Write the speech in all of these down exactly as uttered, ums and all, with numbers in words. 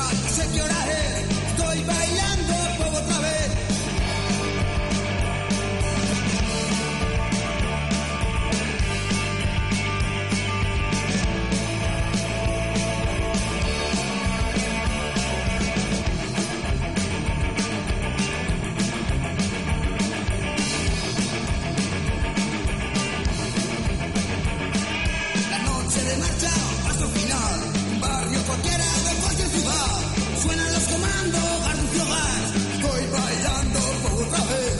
no sé qué hora es. Estoy bailando poco otra vez. La noche de marcha, paso final. Un barrio cualquiera de cualquier ciudad. Suenan los comandos, Garducio Gas. Estoy bailando por otra vez.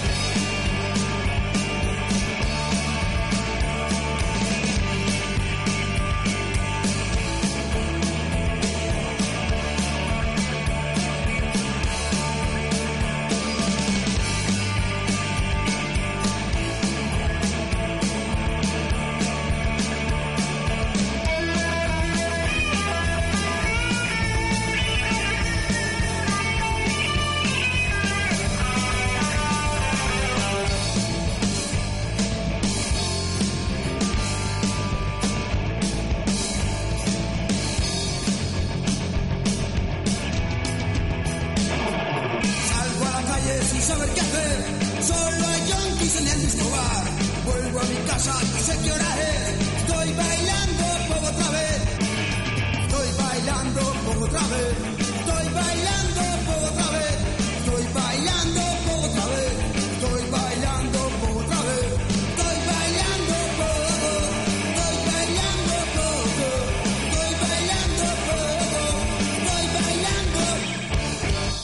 Salgo a la calle sin saber qué hacer. Solo hay yonkis en el mismo bar. Vuelvo a mi casa, no sé qué hora es. Estoy bailando por otra vez. Estoy bailando por otra vez. Estoy bailando por otra vez. Estoy bailando por otra vez. Estoy bailando por otra vez. Estoy bailando por Estoy bailando por Estoy bailando por Estoy bailando.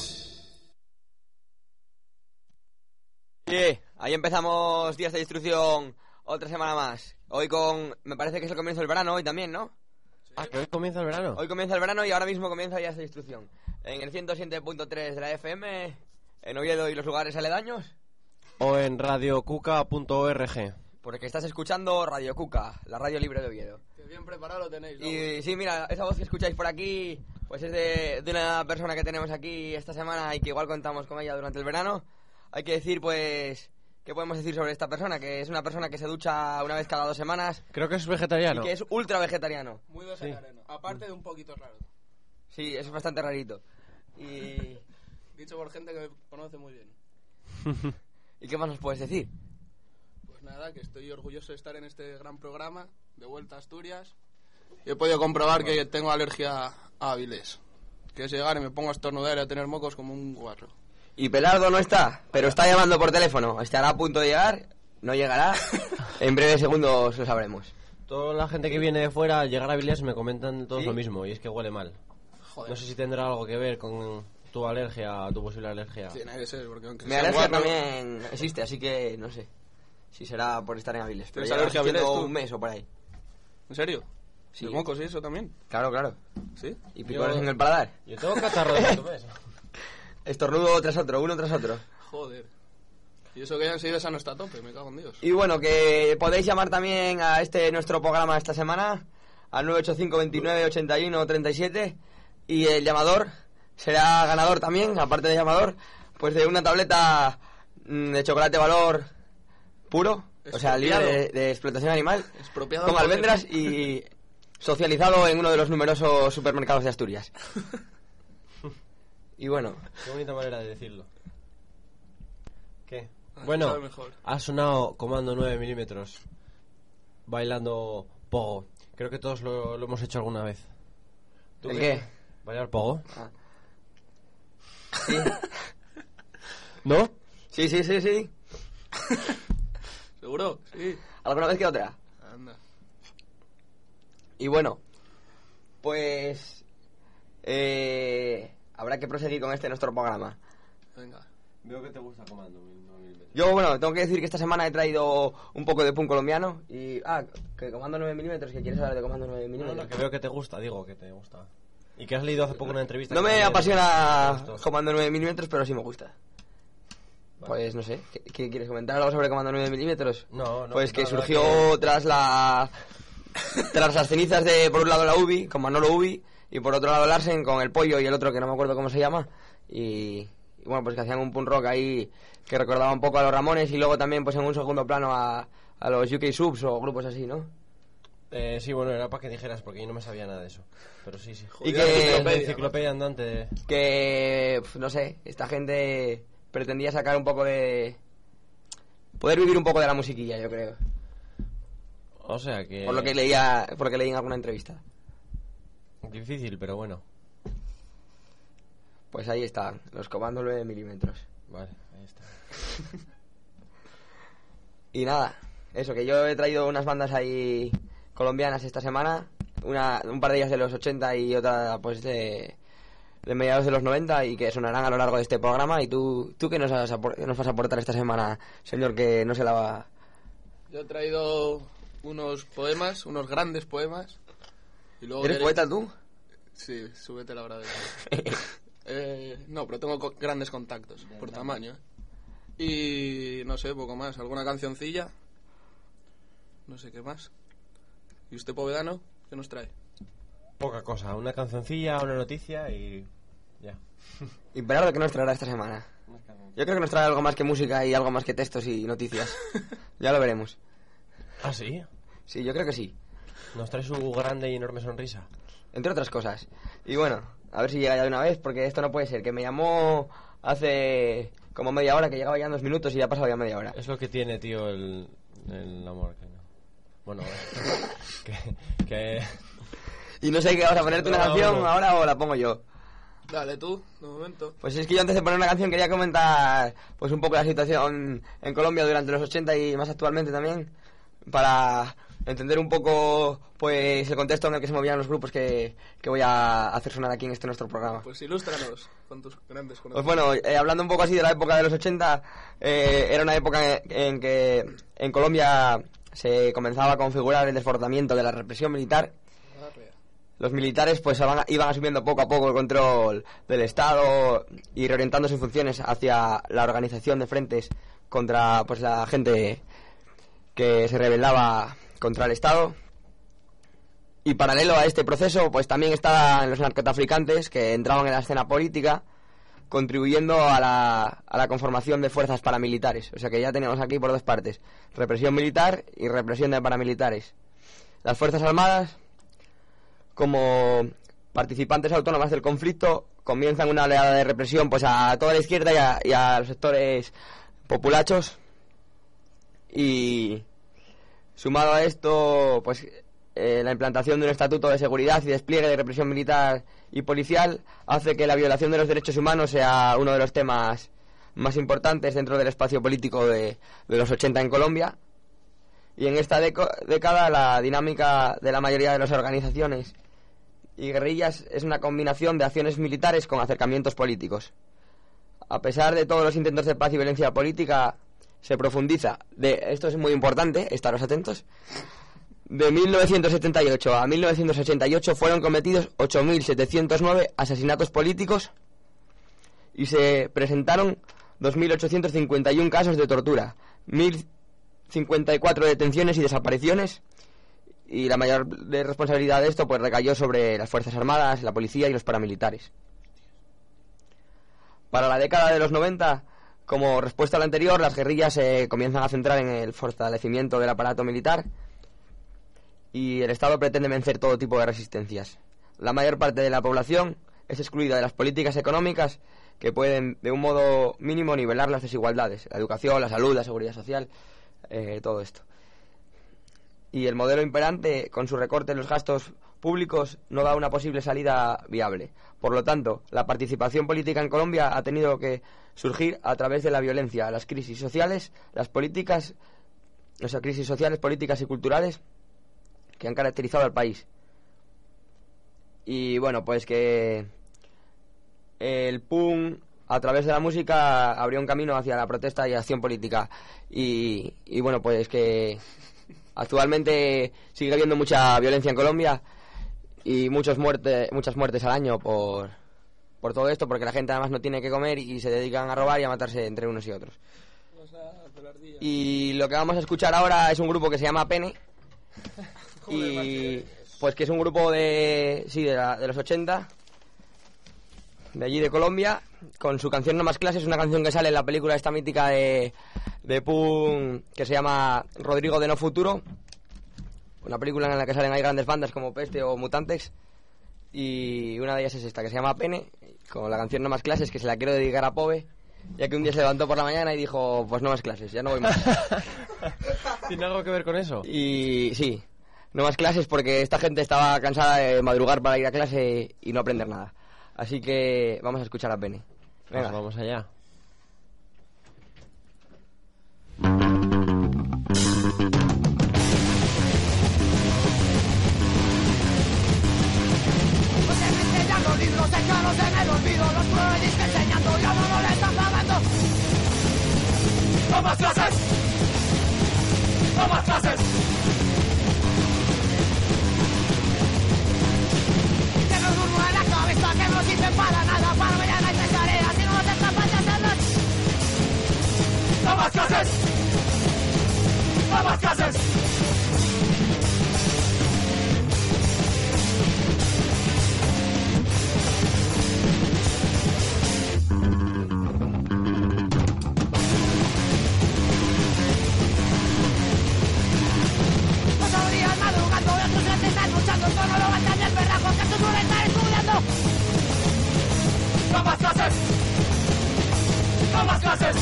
Sí, ahí empezamos Días de Instrucción otra semana más. Hoy con... me parece que es el comienzo del verano hoy también, ¿no? Ah, que hoy comienza el verano. Hoy comienza el verano y ahora mismo comienza Días de Instrucción. En el ciento siete punto tres de la F M, en Oviedo y los lugares aledaños. O en radio cuca punto org. Porque estás escuchando Radio Cuca, la radio libre de Oviedo. Que bien preparado lo tenéis, ¿no? Y sí, mira, esa voz que escucháis por aquí, pues es de, de una persona que tenemos aquí esta semana y que igual contamos con ella durante el verano. Hay que decir, pues, ¿qué podemos decir sobre esta persona? Que es una persona que se ducha una vez cada dos semanas Creo que es vegetariano. y que es ultra vegetariano. Muy vegetariano. Aparte de un poquito raro. Sí, eso es bastante rarito. Y... Dicho por gente que me conoce muy bien. ¿y qué más nos puedes decir? Pues nada, que estoy orgulloso de estar en este gran programa, de vuelta a Asturias. Y he podido comprobar que tengo alergia a Avilés. Que es llegar y me pongo a estornudar y a tener mocos como un guarro. Y Pelardo no está, pero está llamando por teléfono. Estará a punto de llegar, no llegará. En breves segundos lo sabremos. Toda la gente que viene de fuera al llegar a Vilés me comentan todos ¿Sí? lo mismo, y es que huele mal. Joder. No sé si tendrá algo que ver con tu alergia, tu posible alergia. Tiene que ser, porque aunque Mi sea alergia guarro- también existe, así que no sé si será por estar en Avilés. Pero ¿Tienes ya alergia a haciendo Avilés, tú? un mes o por ahí. ¿En serio? Sí. ¿De mocos y eso también? Claro, claro. ¿Sí? ¿Y picones Yo- en el paladar? Yo tengo catarro de tu mes. Estornudo tras otro, uno tras otro. Joder. Y eso que ya enseguida esa no está a tope, me cago en Dios. Y bueno, que podéis llamar también a este nuestro programa esta semana al nueve ocho cinco veintinueve ochenta y uno treinta y siete y el llamador será ganador también, aparte de llamador, pues de una tableta mm, de chocolate valor puro, o sea, libre de, de explotación animal, Expropiado con al poder. almendras y socializado en uno de los numerosos supermercados de Asturias. Y bueno, Qué bonita manera de decirlo. ¿Qué? Ah, Bueno, sabe mejor. ha sonado Comando nueve milímetros bailando pogo. Creo que todos lo, lo hemos hecho alguna vez. ¿Tú ¿el qué? ¿Bailar pogo? Ah. Sí. ¿No? Sí, sí, sí, sí. ¿Seguro? Sí. ¿Alguna vez que otra? Anda. Y bueno, pues eh, habrá que proseguir con este nuestro programa. Venga. Veo que te gusta Comando nueve milímetros. Yo, bueno, tengo que decir que esta semana he traído un poco de punk colombiano y... Ah, que Comando nueve milímetros, que quieres hablar de Comando nueve No, milímetros. no, que veo que te gusta, digo que te gusta. Y que has leído hace poco una entrevista. No que me también apasiona te gustó. Comando nueve milímetros, pero sí me gusta. Vale. Pues no sé, ¿qué, qué quieres comentar algo sobre Comando nueve milímetros? No, no. Pues que nada, surgió que- tras la... tras las cenizas de, por un lado, la Ubi, con Manolo Ubi, y por otro lado Larsen, con el Pollo y el otro que no me acuerdo cómo se llama, y... y bueno, pues que hacían un punk rock ahí que recordaba un poco a los Ramones y luego también pues en un segundo plano a, a los U K Subs o grupos así, ¿no? Eh, sí, bueno, era para que dijeras, porque yo no me sabía nada de eso. Pero sí, sí. Y Joder, que- enciclopedia, enciclopedia andante. de- Que, pf, no sé, esta gente pretendía sacar un poco de... Poder vivir un poco de la musiquilla, yo creo. O sea que... Por lo que leía, por lo que leí en alguna entrevista. Difícil, pero bueno. Pues ahí están, los comandos nueve milímetros. Vale, ahí está. Y nada, eso, que yo he traído unas bandas ahí colombianas esta semana. Una, un par de ellas de los ochenta y otra pues de, de mediados de los noventa y que sonarán a lo largo de este programa. ¿Y tú, tú qué nos, has apor- qué nos vas a aportar esta semana, señor, que no se la va...? Yo he traído unos poemas, unos grandes poemas. Y luego ¿Eres queréis- poeta tú? Sí, súbete la brava. eh, no, pero tengo co- grandes contactos, por tamaño. ¿eh? Y no sé, poco más. ¿Alguna cancioncilla? No sé qué más. ¿Y usted, Povedano? ¿Qué nos trae? Poca cosa, una cancioncilla, una noticia y... ya. ¿Y Berardo qué nos traerá esta semana? Yo creo que nos trae algo más que música y algo más que textos y noticias. Ya lo veremos. ¿Ah, sí? Sí, yo creo que sí. Nos trae su grande y enorme sonrisa. Entre otras cosas. Y bueno, a ver si llega ya de una vez, porque esto no puede ser. Que me llamó hace como media hora, que llegaba ya en dos minutos y ya ha pasado ya media hora. Es lo que tiene, tío, el, el amor. Que no. Bueno, que, que... Y no sé qué, ¿vas a ponerte una No, canción no. ahora o la pongo yo? Dale tú, de momento. Pues es que yo antes de poner una canción quería comentar pues un poco la situación en Colombia durante los ochenta y más actualmente también, para entender un poco pues el contexto en el que se movían los grupos que, que voy a hacer sonar aquí en este nuestro programa. Pues ilústranos con tus grandes Pues conocimientos. bueno, eh, hablando un poco así de la época de los ochenta, eh, era una época en, en que en Colombia se comenzaba a configurar el desbordamiento de la represión militar. Arrea. Los militares pues iban, iban asumiendo poco a poco el control del Estado y reorientando sus funciones hacia la organización de frentes contra pues la gente que se rebelaba contra el Estado. Y paralelo a este proceso pues también estaban los narcotraficantes que entraban en la escena política, contribuyendo a la, a la conformación de fuerzas paramilitares. O sea que ya tenemos aquí por dos partes, represión militar y represión de paramilitares. Las Fuerzas Armadas, como participantes autónomas del conflicto, comienzan una oleada de represión pues a toda la izquierda y a, y a los sectores populachos. Y sumado a esto, pues eh, la implantación de un estatuto de seguridad y despliegue de represión militar y policial hace que la violación de los derechos humanos sea uno de los temas más importantes dentro del espacio político de, de los ochenta en Colombia. Y en esta deco- década la dinámica de la mayoría de las organizaciones y guerrillas es una combinación de acciones militares con acercamientos políticos. A pesar de todos los intentos de paz y violencia política, se profundiza. De, esto es muy importante, estaros atentos. De mil novecientos setenta y ocho a mil novecientos ochenta y ocho fueron cometidos ocho mil setecientos nueve asesinatos políticos y se presentaron dos mil ochocientos cincuenta y uno casos de tortura, mil cincuenta y cuatro detenciones y desapariciones, y la mayor de responsabilidad de esto pues recayó sobre las Fuerzas Armadas, la policía y los paramilitares. Para la década de los noventa, como respuesta a la anterior, las guerrillas se comienzan a centrar en el fortalecimiento del aparato militar y el Estado pretende vencer todo tipo de resistencias. La mayor parte de la población es excluida de las políticas económicas que pueden de un modo mínimo nivelar las desigualdades, la educación, la salud, la seguridad social, eh, todo esto. Y el modelo imperante, con su recorte en los gastos públicos, no da una posible salida viable. Por lo tanto, la participación política en Colombia ha tenido que surgir a través de la violencia, las crisis sociales, las políticas, o sea, crisis sociales, políticas y culturales que han caracterizado al país. Y bueno, pues que el punk a través de la música abrió un camino hacia la protesta y acción política. Y, y bueno, pues que actualmente sigue habiendo mucha violencia en Colombia y muchos muerte, muchas muertes al año por, por todo esto, porque la gente además no tiene que comer y se dedican a robar y a matarse entre unos y otros. Y lo que vamos a escuchar ahora es un grupo que se llama Pene. Y pues que es un grupo de sí de, la, de los ochenta, de allí de Colombia, con su canción No Más Clases, una canción que sale en la película esta mítica de, de punk que se llama Rodrigo de No Futuro. una película en la que salen ahí grandes bandas como Peste o Mutantex, y una de ellas es esta, que se llama Pene, con la canción No Más Clases, que se la quiero dedicar a Pove, ya que un día se levantó por la mañana y dijo, pues no más clases, ya no voy más. ¿Tiene algo que ver con eso? Y sí, no más clases porque esta gente estaba cansada de madrugar para ir a clase y no aprender nada. Así que vamos a escuchar a Pene. Venga. Pues vamos allá. Los libros echados en el olvido, los prohibís que enseñando y a uno le están pagando. ¡No más clases! ¡No más clases! Que nos durmo en la cabeza, que no sirven para nada, para mañana hay tres tareas y no nos es capaz de hacerlas. ¡No más clases! ¡No más clases! ¡No más clases! ¡No más clases!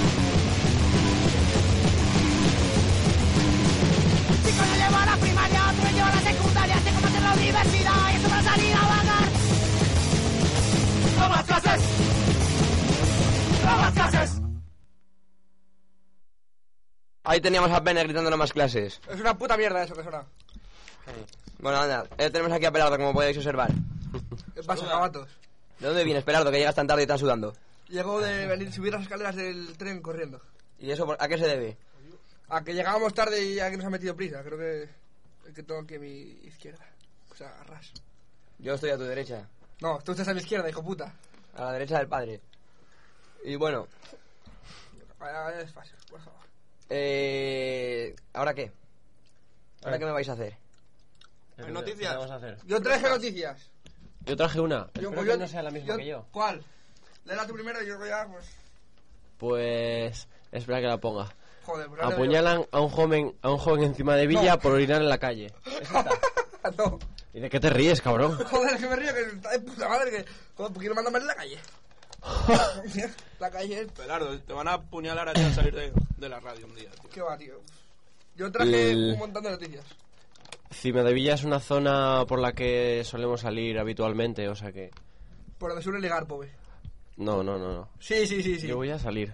Si con llevo a la primaria, otro llevo a la secundaria, tengo más en la universidad y eso para salir a vagar. ¡No más clases! ¡No más clases! Ahí teníamos a Pene gritando No Más Clases. Es una puta mierda eso que suena. Bueno, anda, eh, tenemos aquí a Pelardo, como podéis observar. ¿Qué pasa, cabatos? ¿De dónde vienes, Pelardo, que llegas tan tarde y tan sudando? Llegó de venir subir las escaleras del tren corriendo. ¿Y eso por- a qué se debe? A que llegábamos tarde y a que nos ha metido prisa. Creo que el que tengo aquí a mi izquierda. O sea, a ras. Yo estoy a tu derecha, No, tú estás a mi izquierda, hijo puta. a la derecha del padre. Y bueno, Vaya, es fácil, por favor. eh... ¿ahora qué? ¿Ahora Eh. qué me vais a hacer? ¿Hay noticias? ¿Qué vamos a hacer? Yo traje noticias. Yo traje una. Yo- Espero pues que yo- no sea la misma que yo. ¿Cuál? Léela tú primero y yo ya, pues... Pues... Espera que la ponga. Joder, pues ahora Apuñalan a un joven a un joven encima de Villa No. por orinar en la calle. ¿Es esta? yo- No. ¿Y de qué te ríes, cabrón? Joder, que me río, que está de puta madre, que... Joder, ¿por qué no mandan más en la calle? La calle es... Pelardo, te van a apuñalar a ti al salir de, de la radio un día, tío. ¿Qué va, tío? Yo traje El- un montón de noticias. Cima de Villa es una zona por la que solemos salir habitualmente, o sea que... Por donde suele ligar, pobre. No, no, no, no. Sí, sí, sí, sí. Yo voy a salir.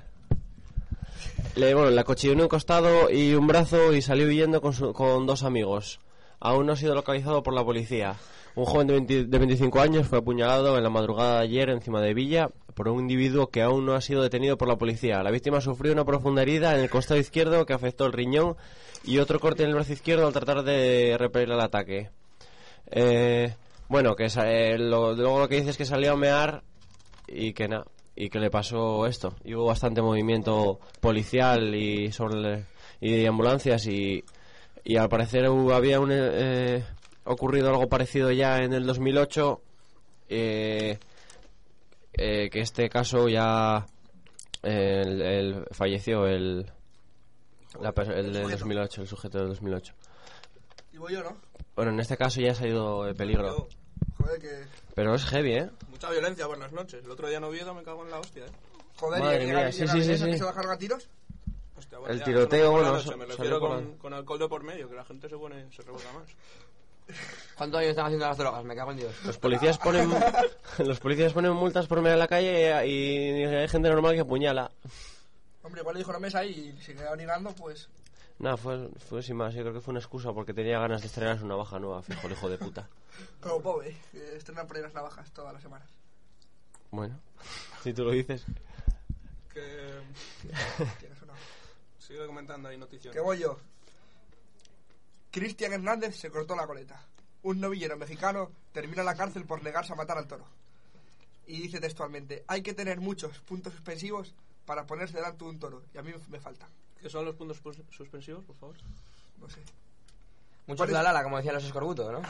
Le, bueno, le acuchilló un costado y un brazo y salió huyendo con, su- con dos amigos. Aún no ha sido localizado por la policía. Un joven de, veinte de veinticinco años fue apuñalado en la madrugada de ayer encima de Villa por un individuo que aún no ha sido detenido por la policía. La víctima sufrió una profunda herida en el costado izquierdo que afectó el riñón y otro corte en el brazo izquierdo al tratar de repeler el ataque. Eh, bueno, que sa- eh, lo- luego lo que dice es que salió a mear y que nada, y que le pasó esto. Y hubo bastante movimiento policial y sobre y de ambulancias y, y al parecer hubo- había un, eh, ocurrido algo parecido ya en el dos mil ocho, eh, eh, que este caso ya eh, el, el- falleció el, la per- el del dos mil ocho, el sujeto del dos mil ocho. Y voy yo, ¿no? Bueno, en este caso ya se ha ido de peligro. Joder, que... Pero es heavy, ¿eh? Mucha violencia por las noches. El otro día en Oviedo me cago en la hostia, eh. Joder, Madre y mía, llega- sí, llega sí, la sí, violencia sí. que se bajaron a tiros. Hostia, bueno, El ya, tiroteo, eso no me bueno, acuerdo, so- me salió refiero por con, la- con alcohol de por medio, que la gente se pone, se rebota más. ¿Cuántos años están haciendo las drogas? Me cago en Dios. Los policías ponen los policías ponen multas por medio de la calle y, y hay gente normal que apuñala. Hombre, igual le dijo una mesa ahí y se quedaba ligando, pues... Nada, fue, fue sin más. Yo creo que fue una excusa porque tenía ganas de estrenarse una baja nueva, fijo, el hijo de puta. Como pobre, que estrenan por ahí las navajas todas las semanas. Bueno, si tú lo dices. Que... Tienes una... Sigue comentando ahí noticias. Que voy yo. Cristian Hernández se cortó la coleta. Un novillero mexicano termina en la cárcel por negarse a matar al toro. Y dice textualmente: hay que tener muchos puntos suspensivos para ponerse delante de un toro. Y a mí me faltan. ¿Qué son los puntos pus- suspensivos, por favor? No sé. Muchos la lala, como decían los escorbutos, ¿no?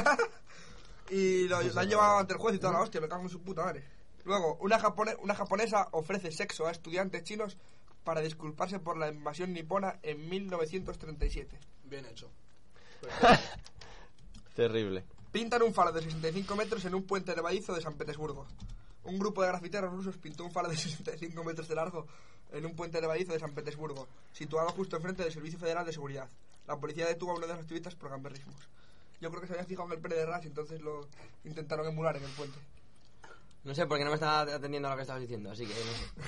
Y lo, lo han llevado ante el juez y toda la hostia, me cago en su puta madre. Luego, una, japone- una japonesa ofrece sexo a estudiantes chinos para disculparse por la invasión nipona en mil novecientos treinta y siete. Bien hecho. Terrible. Pintan un faro de sesenta y cinco metros en un puente levadizo de San Petersburgo. Un grupo de grafiteros rusos pintó un faro de sesenta y cinco metros de largo en un puente levadizo de San Petersburgo, situado justo enfrente del Servicio Federal de Seguridad. La policía detuvo a uno de los activistas por gamberrismos. Yo creo que se había fijado en el pene de Ras y entonces lo intentaron emular en el puente. No sé, porque no me estaba atendiendo a lo que estabas diciendo, así que no sé.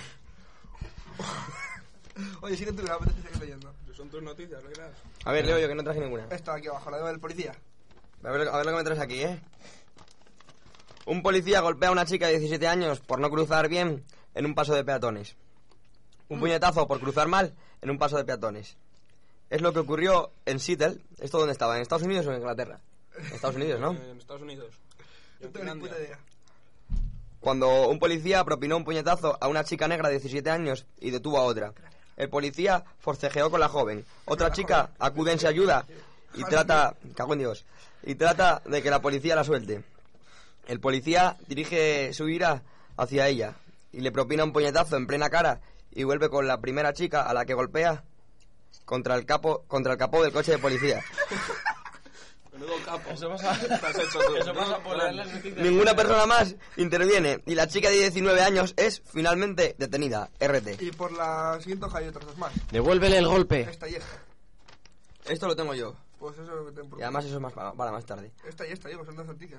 Oye, sigue tú, que me apetece seguir leyendo. Son tus noticias, ¿lo creas? A ver, leo yo, que no traje ninguna. Esta aquí abajo, la del policía. A ver, a ver lo que me traes aquí, ¿eh? Un policía golpea a una chica de diecisiete años por no cruzar bien en un paso de peatones. Un puñetazo por cruzar mal en un paso de peatones. Es lo que ocurrió en Seattle. ¿Esto dónde estaba? ¿En Estados Unidos o en Inglaterra? En Estados Unidos, ¿no? En Estados Unidos. No tengo ni puta idea. Cuando un policía propinó un puñetazo a una chica negra de diecisiete años y detuvo a otra. El policía forcejeó con la joven. Otra chica acude en su ayuda y trata... Cago en Dios. Y trata de que la policía la suelte. El policía dirige su ira hacia ella y le propina un puñetazo en plena cara y vuelve con la primera chica a la que golpea contra el capo contra el capó del coche de policía. Menudo capo. Eso pasa, Estás hecho tú. eso pasa por leer las noticias. Ninguna persona más interviene y la chica de diecinueve años es finalmente detenida. R T. Y por la siguiente hoja hay otras dos más. Devuélvele el golpe. Esta y esta. Esto lo tengo yo. Pues eso es lo que tengo por Y además eso es más para, para más tarde. Esta y esta, digo, son dos noticias.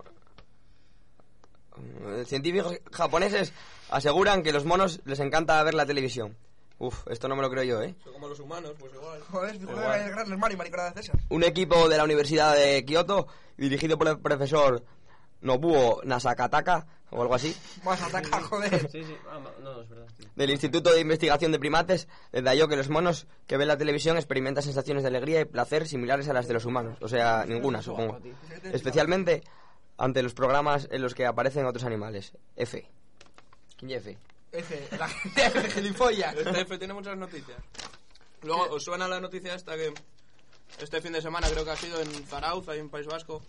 Científicos japoneses aseguran que los monos les encanta ver la televisión. Uf, esto no me lo creo yo, ¿eh? Son como los humanos, pues igual. Joder, es joder, el gran hermano y mariconadas de esas. Un equipo de la Universidad de Kioto, dirigido por el profesor Nobuo Nasakataka, o algo así, Más ataca, joder. Sí, sí. Ah, no, no, es verdad. Tío. del Instituto de Investigación de Primates, detalló que los monos que ven la televisión experimentan sensaciones de alegría y placer similares a las de los humanos. O sea, ninguna, supongo. Especialmente ante los programas en los que aparecen otros animales. F. ¿Quién es F? F, la F, gilipollas. Este F tiene muchas noticias. Luego, ¿os suena la noticia esta que este fin de semana creo que ha sido en Zarauz, ahí en País Vasco?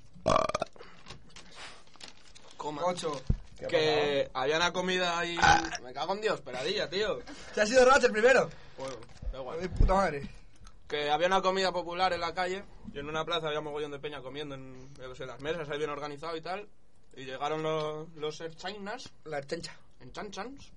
Coma. Ocho. Que había una comida ahí... Me cago en Dios, peladilla, tío. Se ha sido Ratch el primero. Bueno, da igual. De puta madre. Que había una comida popular en la calle y en una plaza había mogollón de peña comiendo en, yo qué sé, las mesas, ahí bien organizado y tal. Y llegaron los, los chinas La chencha. en chanchans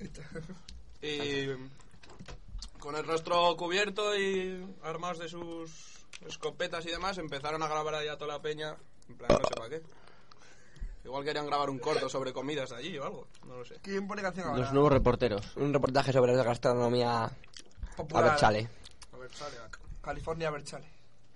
y con el rostro cubierto y armados de sus escopetas y demás empezaron a grabar ahí a toda la peña, en plan no sé para qué. Igual querían grabar un corto sobre comidas de allí o algo, no lo sé. ¿Quién pone canción ahora? Los nuevos reporteros. Un reportaje sobre la gastronomía Popular. Abertzale. A ver, sale acá. California Berchale.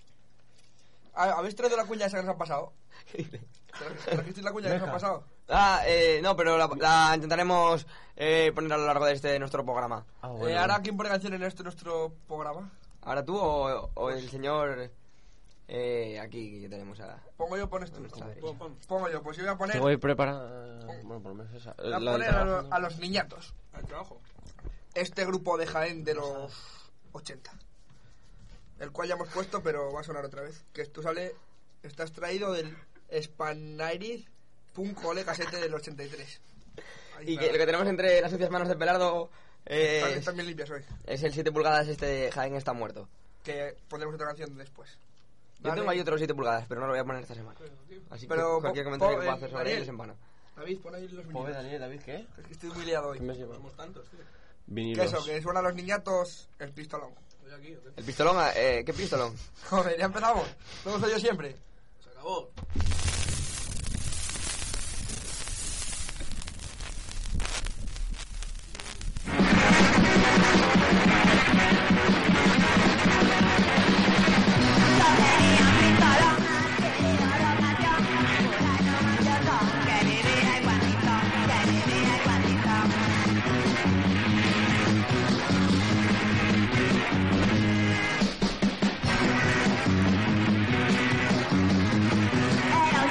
¿Habéis traído la cuña esa que nos ha pasado? ¿Trajisteis la cuña que nos ha pasado? Ah, eh, no, pero la, la intentaremos eh, poner a lo largo de este nuestro programa. Ah, Eh, ¿Ahora quién pone canción en este nuestro programa? ¿Ahora tú o, o el señor eh, aquí que tenemos ahora? Pongo yo, pones tú. Nuestra derecha. Pon, pon. Pongo yo, pues yo voy a poner, Te voy a preparar... Bueno, por lo menos esa. voy a, La del poner a, trabajo. lo- a los niñatos. Al trabajo. Este grupo de Jaén de los ochenta. El cual ya hemos puesto, pero va a sonar otra vez. Que esto sale, está extraído del Spanairiz Punk Ole Casete del ochenta y tres. Ahí Y está. que lo que tenemos entre las sucias manos de Pelardo eh, Están, están bien limpias hoy. es el siete pulgadas este de Jaén está muerto. Que pondremos otra canción después. Yo Dale. tengo ahí otros siete pulgadas, pero no lo voy a poner esta semana. Así que Pero cualquier po- comentario po- que pueda eh, hacer sobre Daniel. ellos en vano. David, pon ahí los Joder, vinilos. Daniel, David, ¿qué? Es que estoy muy liado hoy. ¿Qué me has llevado? Somos tantos, tío. Que Vinilos. eso, que suenan los niñatos el pistolón. Estoy aquí, ¿o qué? El pistolón, eh, ¿qué pistolón? Joder, ya empezamos. Lo uso yo siempre. Se acabó. Era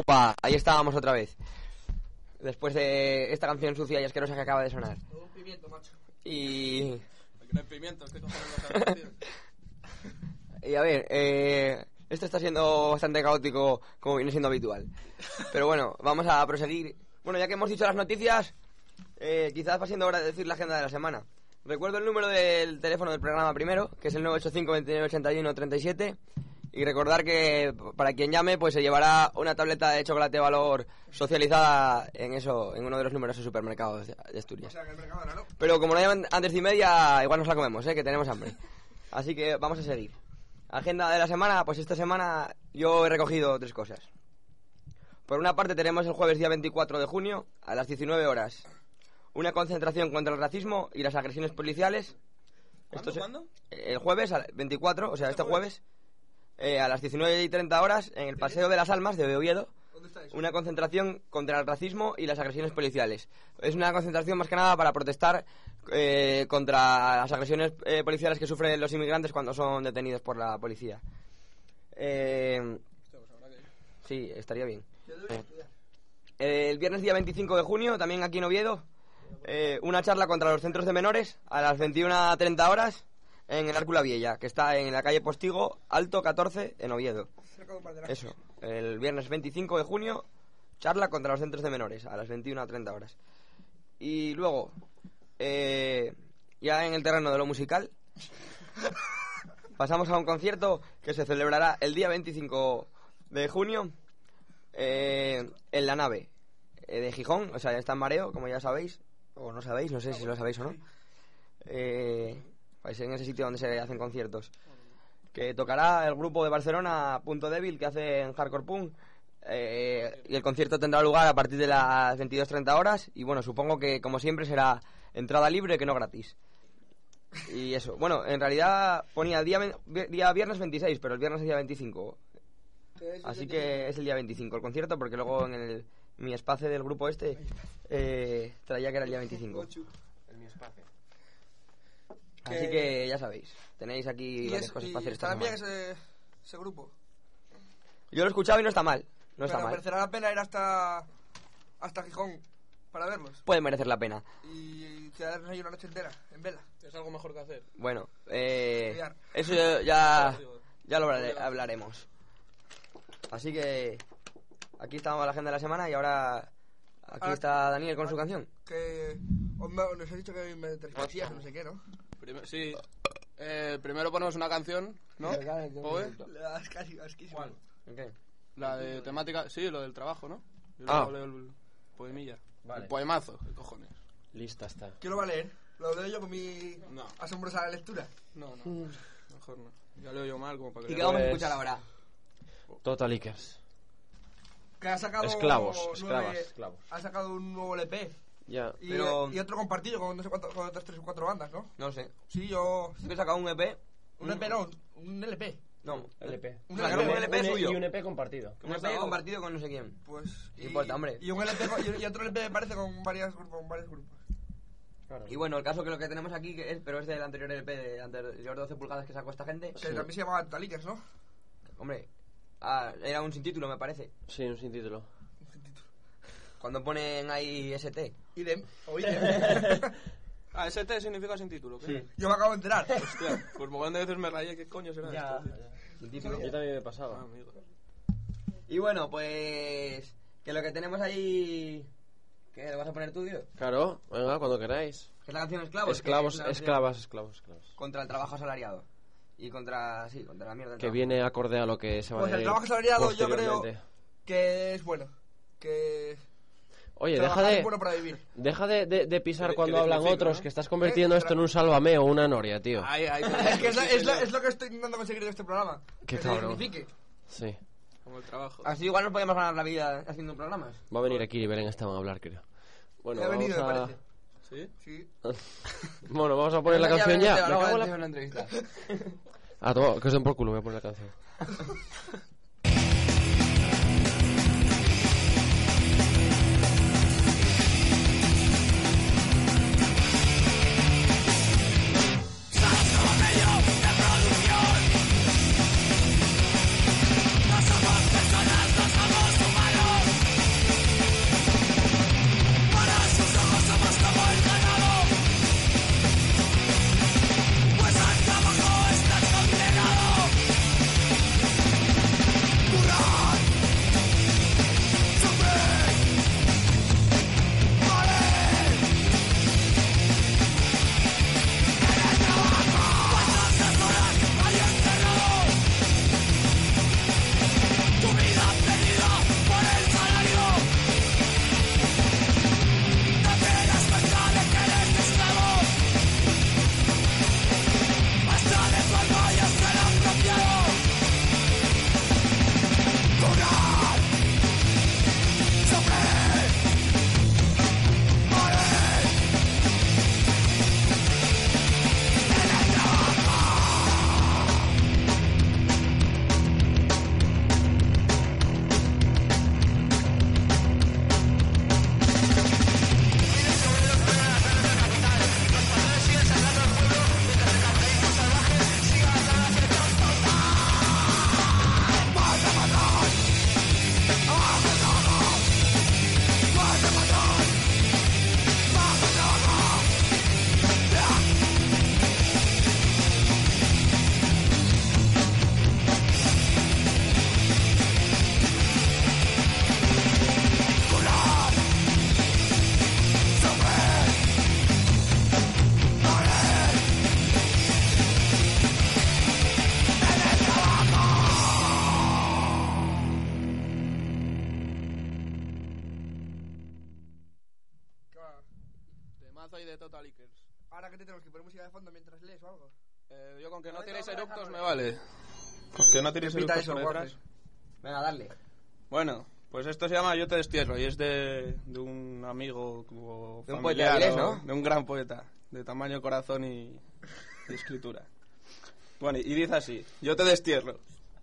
Aupa, ahí estábamos otra vez. Después de esta canción sucia y asquerosa que acaba de sonar. Un pimiento, macho. Y... Aquí no hay pimientos, ¿qué cojones vas a decir? Y a ver, eh, esto está siendo bastante caótico, como viene siendo habitual. Pero bueno, vamos a proseguir. Bueno, ya que hemos dicho las noticias, eh, quizás va siendo hora de decir la agenda de la semana. Recuerdo el número del teléfono del programa primero, que es el nueve ocho cinco, veintinueve ochenta y uno, treinta y siete. Y recordar que para quien llame, pues se llevará una tableta de chocolate valor socializada en eso, en uno de los numerosos supermercados de de O Asturias. sea, que el mercado era, ¿no? Pero como no hay antes y media, igual nos la comemos, ¿eh? Que tenemos hambre. Así que vamos a seguir. Agenda de la semana, pues esta semana yo he recogido tres cosas. Por una parte tenemos el jueves día veinticuatro de junio, a las diecinueve horas, una concentración contra el racismo y las agresiones policiales. ¿Cuándo, Esto se- cuándo? El jueves, al veinticuatro, o sea, este jueves, eh, a las diecinueve y treinta horas, en el Paseo de las Almas de Oviedo, ¿Dónde está eso? una concentración contra el racismo y las agresiones policiales. Es una concentración más que nada para protestar eh, contra las agresiones eh, policiales que sufren los inmigrantes cuando son detenidos por la policía. Eh, sí, estaría bien. Yo debería estudiar. Eh, el viernes día veinticinco de junio, también aquí en Oviedo, eh, una charla contra los centros de menores a las veintiuna treinta horas en el Árcula Vieja, que está en la calle Postigo, Alto catorce, en Oviedo. Cerca de un par de Eso, el viernes veinticinco de junio, charla contra los centros de menores a las veintiuna treinta horas. Y luego, eh, ya en el terreno de lo musical, pasamos a un concierto que se celebrará el día veinticinco de junio eh, en la nave eh, de Gijón, o sea, está en Mareo, como ya sabéis, o no sabéis, no sé si lo sabéis o no. Eh, pues en ese sitio donde se hacen conciertos. Que tocará el grupo de Barcelona Punto Débil, que hace en Hardcore Punk. Eh, y el concierto tendrá lugar a partir de las veintidós treinta horas. Y bueno, supongo que como siempre será entrada libre, que no gratis. Y eso, bueno, en realidad ponía día, ve- día viernes veintiséis, pero el viernes es día veinticinco. Así que es el día veinticinco el concierto, porque luego en el, mi espacio del grupo este eh, traía que era el día veinticinco. Así que ya sabéis, tenéis aquí Y, varias es, cosas y para hacer esta estará bien semana. ese, ese grupo. Yo lo he escuchado y no está mal, no está Pero mal. merecerá la pena ir hasta hasta Gijón para verlos. Puede merecer la pena. Y quedarnos ahí una noche entera, en vela. Es algo mejor que hacer. Bueno, eh, Estudiar. eso ya, ya, ya lo hablare- hablaremos. Así que aquí estamos la agenda de la semana y ahora aquí Ahora- está Daniel con su canción. Que os me- nos he dicho que me metéis poesías o no sé qué, ¿no? Primer- sí. Eh, primero ponemos una canción, ¿no? Oe, Le das casi asquísimo. ¿Cuál? ¿Qué? La de temática, sí, lo del trabajo, ¿no? Yo Ah. luego leo el poemilla. Vale. El poemazo, ¿qué cojones? Lista está. ¿Quién lo va a leer? ¿Lo leo yo con mi No. asombrosa lectura? No, no, mejor no. Ya leo yo mal como para que ¿Y qué lea. vamos a Pues- escuchar ahora? Total Ickers. Que ha sacado Esclavos, nueve- esclavas, esclavos. Ha sacado un nuevo L P. Ya. Y, Pero- y otro compartido con no sé cuánto, con otras tres o cuatro bandas, ¿no? No sé. Sí, yo... ¿Tú que has sacado un E P? Un E P no, un L P. No, L P. Un Sacaron un L P. L P suyo. Y un E P compartido. Un E P compartido con no sé quién. Pues... No importa, hombre. Y, un L P con- y, y otro L P me parece con, varias, con varios grupos. Claro. Y bueno, el caso que lo que tenemos aquí, que es, pero es del anterior L P, de anterior doce pulgadas que sacó esta gente. Que también se llamaba Talikers, ¿no? Hombre, ah, era un sin título, me parece. Sí, un sin título. Cuando ponen ahí S T. Idem. O idem. Ah, S T significa sin título, ¿qué? Yo me acabo de enterar. Hostia, pues mogón de veces me rayé, ¿qué coño será esto? tío? Sin título. Yo también me Ah, pasaba. amigo. Y bueno, pues que lo que tenemos ahí, ¿qué lo vas a poner tú, tío? Claro, venga, cuando queráis. Que es la canción Esclavos. Esclavos, que es la canción esclavas, esclavos, esclavos. Contra el trabajo asalariado. Y contra, sí, contra la mierda del Que trabajo. viene acorde a lo que se va Pues a el ir trabajo asalariado yo creo posteriormente. que es bueno. Que... Oye, deja trabajar es de, bueno para vivir. deja de, de, de pisar Que- cuando que hablan dignifica, otros, ¿no? que estás convirtiendo Eh, esto en un sálvame o una noria, tío. Ay, ay, Es que es, lo- es, lo, es lo que estoy intentando conseguir de este programa. Qué que se cabrón. dignifique. Sí. Como el trabajo. Así igual nos podemos ganar la vida haciendo programas. Va a venir aquí y Belén Esteban a hablar, creo. Bueno, Ya ha venido, me vamos a... parece. ¿Sí? Sí. Bueno, vamos a poner la canción ya. Me cago en la... en la entrevista. Ah, toma, que os den por culo, voy a poner la canción. No somos personas, no somos humanos. Temazo ahí de Total Ickers. Ahora que te tenemos que poner música de fondo mientras lees o algo. Eh, yo con que No, no tiréis no, eructos déjalo. me vale. Con que no tiréis Repita eructos eso, por detrás. Jorge. Venga, darle. Bueno, pues esto se llama Yo te destierro y es de, de un amigo o De un familiar, poeta inglés, o- ¿no? de un gran poeta, de tamaño, corazón y, y escritura. Bueno, y dice así: Yo te destierro.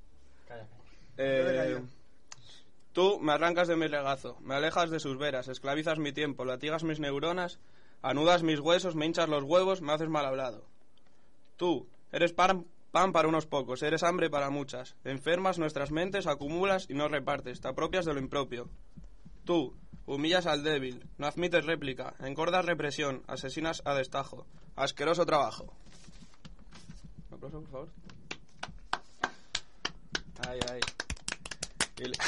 Eh, tú me arrancas de mi regazo, me alejas de sus veras, esclavizas mi tiempo, latigas mis neuronas, anudas mis huesos, me hinchas los huevos, me haces mal hablado. Tú eres pan, pan para unos pocos, eres hambre para muchas. Enfermas nuestras mentes, acumulas y no repartes, te apropias de lo impropio. Tú humillas al débil, no admites réplica, engordas represión, asesinas a destajo. Asqueroso trabajo. Un aplauso, por favor. Ay, ay. Y le-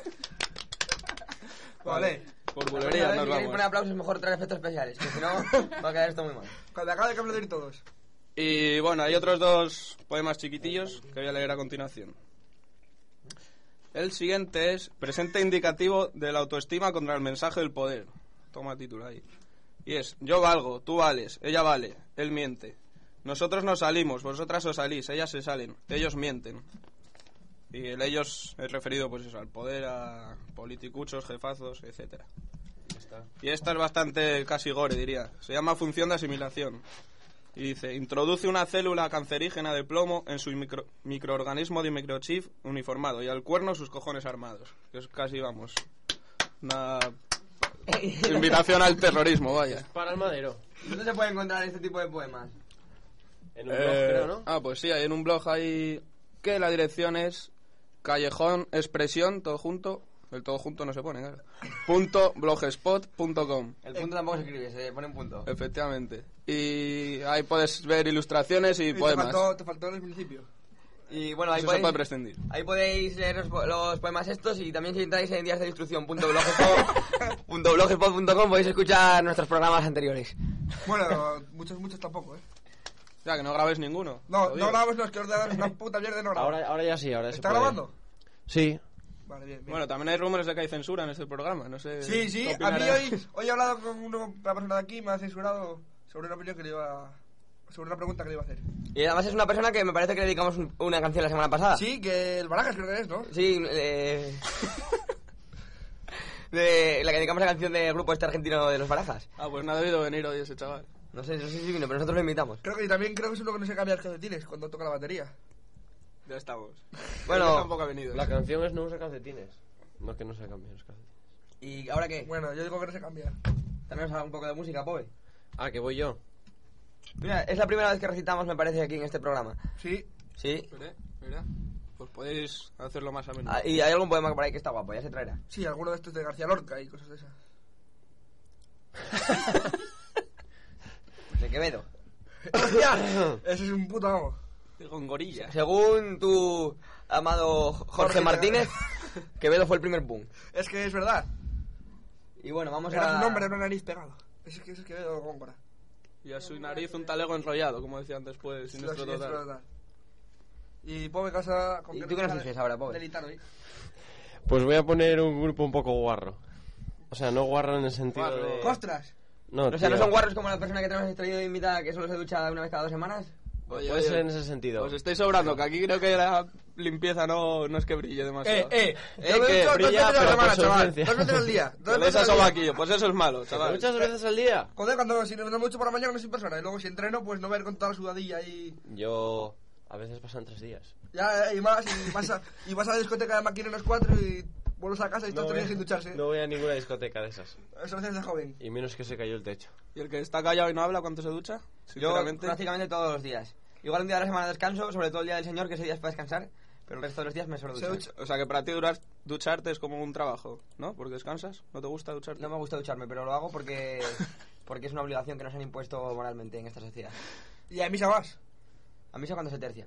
Vale. Por Bueno, bulería si nos queréis poner vamos. aplausos, mejor traer efectos especiales, que si no va a quedar esto muy mal. Cuando acabe de aplaudir todos. Y bueno, hay otros dos poemas chiquitillos que voy a leer a continuación. El siguiente es presente indicativo de la autoestima contra el mensaje del poder. Toma título ahí. Y es: yo valgo, tú vales, ella vale, él miente. Nosotros nos salimos, vosotras os salís, ellas se salen, ellos mienten. Y el ellos es referido pues eso, al poder, a politicuchos, jefazos, etcétera. Y esta es bastante casi gore, diría. Se llama función de asimilación. Y dice: introduce una célula cancerígena de plomo en su micro, microorganismo de microchip uniformado y al cuerno sus cojones armados. Que es casi, vamos, una invitación al terrorismo, vaya. Para el madero. ¿Dónde se puede encontrar este tipo de poemas? En un Eh, blog, creo, ¿no? Ah, pues sí, hay en un blog ahí que la dirección es Callejón Expresión, todo junto. El todo junto no se pone, claro. Punto blogspot punto com. El punto tampoco se escribe, se pone un punto. Efectivamente. Y ahí puedes ver ilustraciones y, Y te poemas. faltó, te faltó el municipio. Y bueno, ahí Eso se podéis, puede prescindir. ahí podéis leer los, po- los poemas estos y también si entráis en días de instrucción punto blogspot punto blogspot punto com podéis escuchar nuestros programas anteriores. Bueno, muchos, muchos tampoco, ¿eh? Ya, que no grabes ninguno. No, Lo no digo. grabamos los que os dan una puta mierda, no grabamos. Ahora, ahora ya sí, ahora se ¿Está puede. grabando? Sí. Vale, bien, bien. Bueno, también hay rumores de que hay censura en este programa, no sé. Sí, sí, ¿qué a mí opinarás? hoy, hoy he hablado con uno, una persona de aquí, me ha censurado sobre una opinión que le iba... sobre una pregunta que le iba a hacer. Y además es una persona que me parece que le dedicamos un- una canción la semana pasada. Sí, que el Barajas creo que es, ¿no? Sí, eh, de la que dedicamos la canción del grupo este argentino de los Barajas. Ah, pues no ha debido venir hoy ese chaval. No sé, no sé si vino, pero nosotros lo invitamos. Creo que y también creo que es uno que no se cambia los calcetines cuando toca la batería. Ya estamos. Bueno, Creo que tampoco ha venido. La canción es No usa calcetines. No, que no se cambien los calcetines. ¿y ahora qué? Bueno, yo digo que no se cambia. Tenemos un poco de música, pobre. Ah, que voy yo. Mira, es la primera vez que recitamos, me parece, aquí en este programa. Sí, Sí. Mira, mira. Pues podéis hacerlo más a menudo. Ah, y hay algún poema por ahí que está guapo, ya se traerá. sí, alguno de estos de García Lorca y cosas de esas. De Quevedo. ¡Hostia! Ese es un puto amo. Con gorilla. Según tu amado Jorge Jorge, Martínez, Quevedo fue el primer boom. Es que es verdad. Y bueno, vamos Era a... su nombre, era una nariz pegado. Ese es que es el que veo Góngora. Y a su nariz un talego enrollado, como decía antes, pues, sin nuestro Sí, es total. verdad. Y pobre casa... ¿Y tú qué nos dices ahora, pobre? Delitar hoy. Pues voy a poner un grupo un poco guarro. O sea, no guarro en el sentido Guarro. de... ¡Ostras! No, O sea, ¿no tío. son guarros como la persona que tenemos traído invitada que solo se ducha una vez cada dos semanas? Puede Oye, oye, ser en ese sentido. Os estáis sobrando, que aquí creo que la limpieza no, no es que brille demasiado. ¡Eh, eh! Eh, Yo me que ducho dos brilla, veces a la pero semana, por su chaval. ausencia. Dos veces al día. Dos Que lees veces a al día. sobaquillo, pues eso es malo, chaval. ¿Muchas veces al día? Joder, cuando si no mucho por la mañana no soy persona. Y luego si entreno, pues no ver con toda la sudadilla y... Yo... A veces pasan tres días. Ya, y más, y vas a, y vas a la discoteca de máquina unos cuatro y vuelves a casa y estás voy tres a- días sin ducharse. no voy a ninguna discoteca de esas. Eso lo haces de joven. Y menos que se cayó el techo. ¿Y el que está callado y no habla, cuánto se ducha? Yo Sinceramente. prácticamente todos los días. Igual un día de la semana descanso, sobre todo el día del Señor, que ese día es para descansar, pero el resto de los días me suelo Se duchar. ducha. O sea, que para ti durar, ducharte es como un trabajo, ¿no? Porque descansas. ¿No te gusta ducharte? No me gusta ducharme, pero lo hago porque porque es una obligación que nos han impuesto moralmente en esta sociedad. Y a misa vas. A mí es cuando se tercia.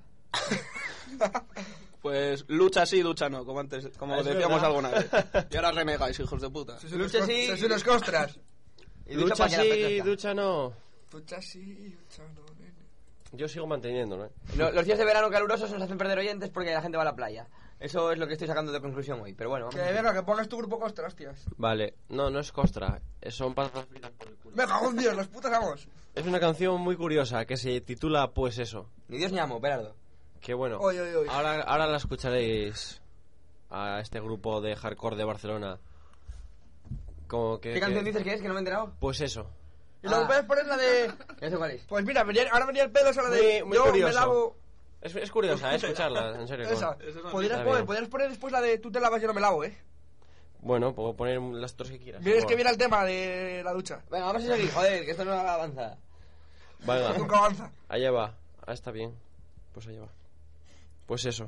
Pues lucha sí, ducha no, como antes, como Es decíamos verdad. alguna vez. Y ahora renegáis, hijos de puta. Sois unos Lucha cos- sí. sois unos costras. Y ducho Ducha para que la sí, apetezca. ducha no. Ducha sí, ducha no, nene. Yo sigo manteniéndolo, ¿eh? Lo- Los días de verano calurosos nos hacen perder oyentes porque la gente va a la playa. Eso es lo que estoy sacando de conclusión hoy, pero bueno. Que Vamos a venga, que pongas tu grupo Costra, hostias. Vale, no, no es costra, son patatas fritas por el culo. Me cago en Dios, los putos amos. Es una canción muy curiosa que se titula Pues eso. Ni Dios ni amo, Berardo. Que bueno, Oy, oy, oy. Ahora, ahora la escucharéis a este grupo de hardcore de Barcelona. Como que, ¿Qué canción que- dices que es? Que no me he enterado. Pues eso. Y luego Ah. puedes poner la de... Ya sé cuál es. Pues mira, venía- ahora venía el pedo, esa la de... Muy- muy yo curioso. me lavo... Es, es curiosa, eh, escucharla, en serio. Esa. con- Eso no- Podrías Está poner, bien. podrías poner después la de tú te lavas, yo no me lavo, ¿eh? Bueno, puedo poner las otras que quieras. Mira, es Bueno, que viene el tema de la ducha. Venga, vamos a seguir. Joder, que esto no avanza. Venga, Nunca avanza. allá va. Ah, está bien. Pues allá va. Pues eso.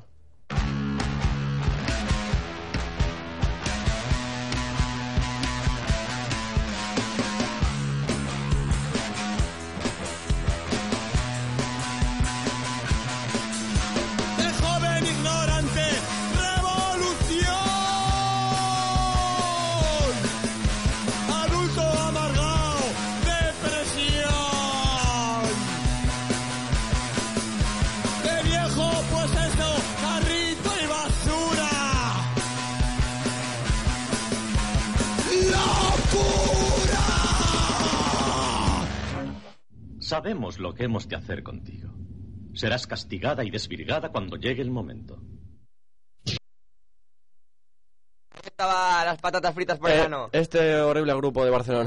De joven ignorante, revolución. Adulto amargado, depresión. De viejo, pues eso, carrito y basura. ¡Locura! Sabemos lo que hemos de hacer contigo. Serás castigada y desvirgada cuando llegue el momento. Estaba las patatas fritas por el Eh, ano. este horrible grupo de Barcelona.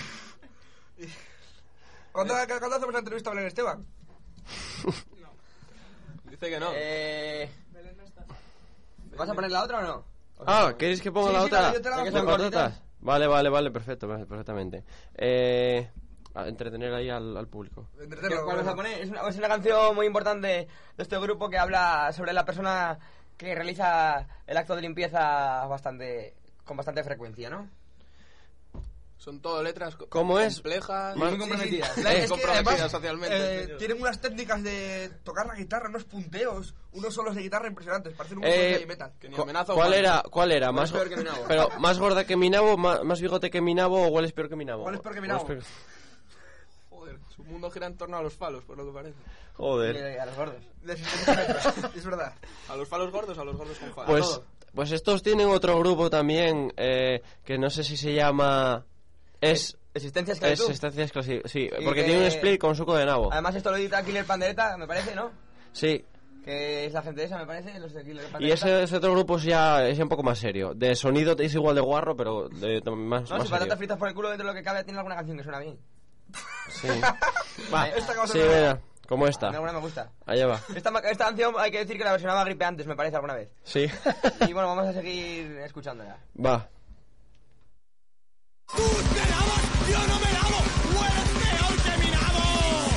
¿Cuándo, ¿Cuándo hacemos la entrevista a Belén Esteban? Dice que no. Eh... ¿Vas a poner la otra o no? Ah, ¿queréis que ponga Sí, la sí, otra? vale, yo te la Ya que ¿De son patatas? cortitas. Vale, vale, vale, perfecto, perfectamente. Eh, a entretener ahí al, al público. Entretenerlo, ¿Cuál vas a bueno. poner? Es una, es una canción muy importante de este grupo que habla sobre la persona que realiza el acto de limpieza bastante con bastante frecuencia, ¿no? Son todo letras co- ¿Cómo es? complejas. Muy Sí, sí. comprometidas. La- Eh, es que comprometidas además, socialmente. eh, tienen unas técnicas de tocar la guitarra, unos punteos, unos solos de guitarra impresionantes, parecen un grupo de Eh, heavy metal. Que ni Cu- amenaza o ¿Cuál mal. era? ¿Cuál era? ¿Cuál Más es peor que mi nabo? Pero más gorda que mi nabo, más, más bigote que mi nabo o cuál es peor que mi nabo. ¿Cuál es peor que mi ¿Cuál nabo? es Joder, su mundo gira en torno a los falos, por lo que parece. Joder. Eh, A los gordos. De sesenta metros, es verdad. A los falos gordos, a los gordos con falos. Pues, todo. pues estos tienen otro grupo también eh, que no sé si se llama... Es... Existencia Es esclavitud. Estancia Exclusiva, sí, Y porque que- tiene un split con suco de nabo. Además esto lo edita Killer Pandereta, me parece, ¿no? Sí, Que es la gente esa, me parece, los de Killer y Pandereta. ese, ese otro grupo es ya, es ya un poco más serio. De sonido es igual de guarro, pero de, de- más, No, más si patatas serio. fritas por el culo dentro de lo que cabe tiene alguna canción que suena bien. Sí. Va, Esta cosa sí, me- venga, como A esta. mí alguna me gusta. Allá va. Esta, ma- esta canción hay que decir que la versionaba Gripe antes, me parece, alguna vez. Sí. Y bueno, vamos a seguir escuchándola. Va. Tú te lavas, yo no me lavo. Hueles peor que mi nabo.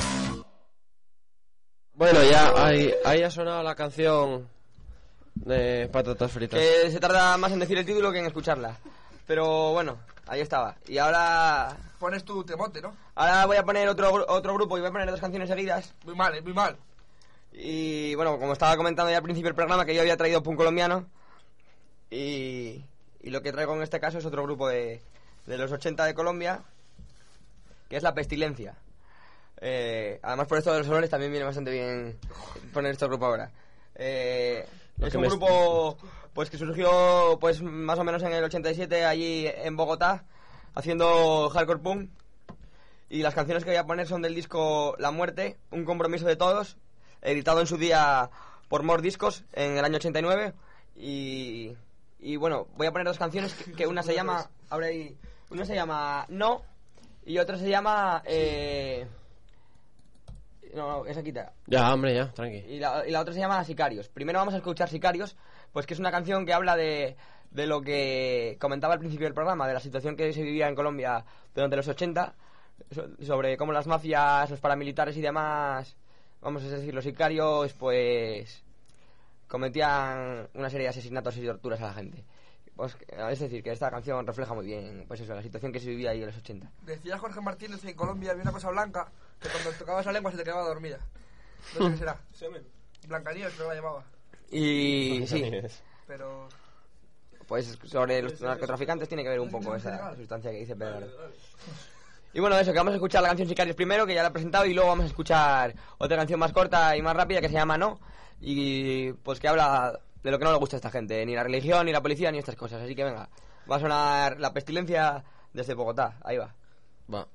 Bueno, ya ahí, ahí ha sonado la canción de patatas fritas. Que se tarda más en decir el título que en escucharla. Pero bueno, ahí estaba. Y ahora... Pones tu temote, ¿no? Ahora voy a poner otro, gru- otro grupo y voy a poner dos canciones seguidas. Muy mal, eh, muy mal. Y bueno, como estaba comentando ya al principio del programa, que yo había traído punk colombiano. Y, y lo que traigo en este caso es otro grupo de, de los ochenta de Colombia, que es La Pestilencia. Eh, además, por esto de los olores también viene bastante bien poner este grupo ahora. Eh, Lo es que un me- grupo pues que surgió pues más o menos en el ochenta y siete allí en Bogotá, haciendo hardcore punk. Y las canciones que voy a poner son del disco La Muerte, un compromiso de todos, editado en su día por More Discos en el año ochenta y nueve. Y, y bueno, voy a poner dos canciones que, que una se llama, abre ahí, una se llama No y otra se llama eh, no, no, esa quita. Ya, hombre, ya, tranqui. Y la, y la otra se llama Sicarios. Primero vamos a escuchar Sicarios, pues que es una canción que habla de, de lo que comentaba al principio del programa, de la situación que se vivía en Colombia durante los ochenta, so- sobre cómo las mafias, los paramilitares y demás, vamos a decir, los sicarios, pues cometían una serie de asesinatos y torturas a la gente. Pues, es decir, que esta canción refleja muy bien, pues eso, la situación que se vivía ahí en los ochenta. Decía Jorge Martínez que en Colombia había una cosa blanca que cuando tocabas la lengua se te quedaba dormida. No sé qué será. Blancanieves creo que la llamaba. Y sí, Pero... pues sobre los narcotraficantes tiene que ver un poco esa sustancia que dice Pedro. Y bueno, eso, que vamos a escuchar la canción Sicarios primero, que ya la he presentado, y luego vamos a escuchar otra canción más corta y más rápida que se llama No, y pues que habla de lo que no le gusta a esta gente, ni la religión, ni la policía, ni estas cosas. Así que venga, va a sonar La Pestilencia desde Bogotá. Ahí va. Va.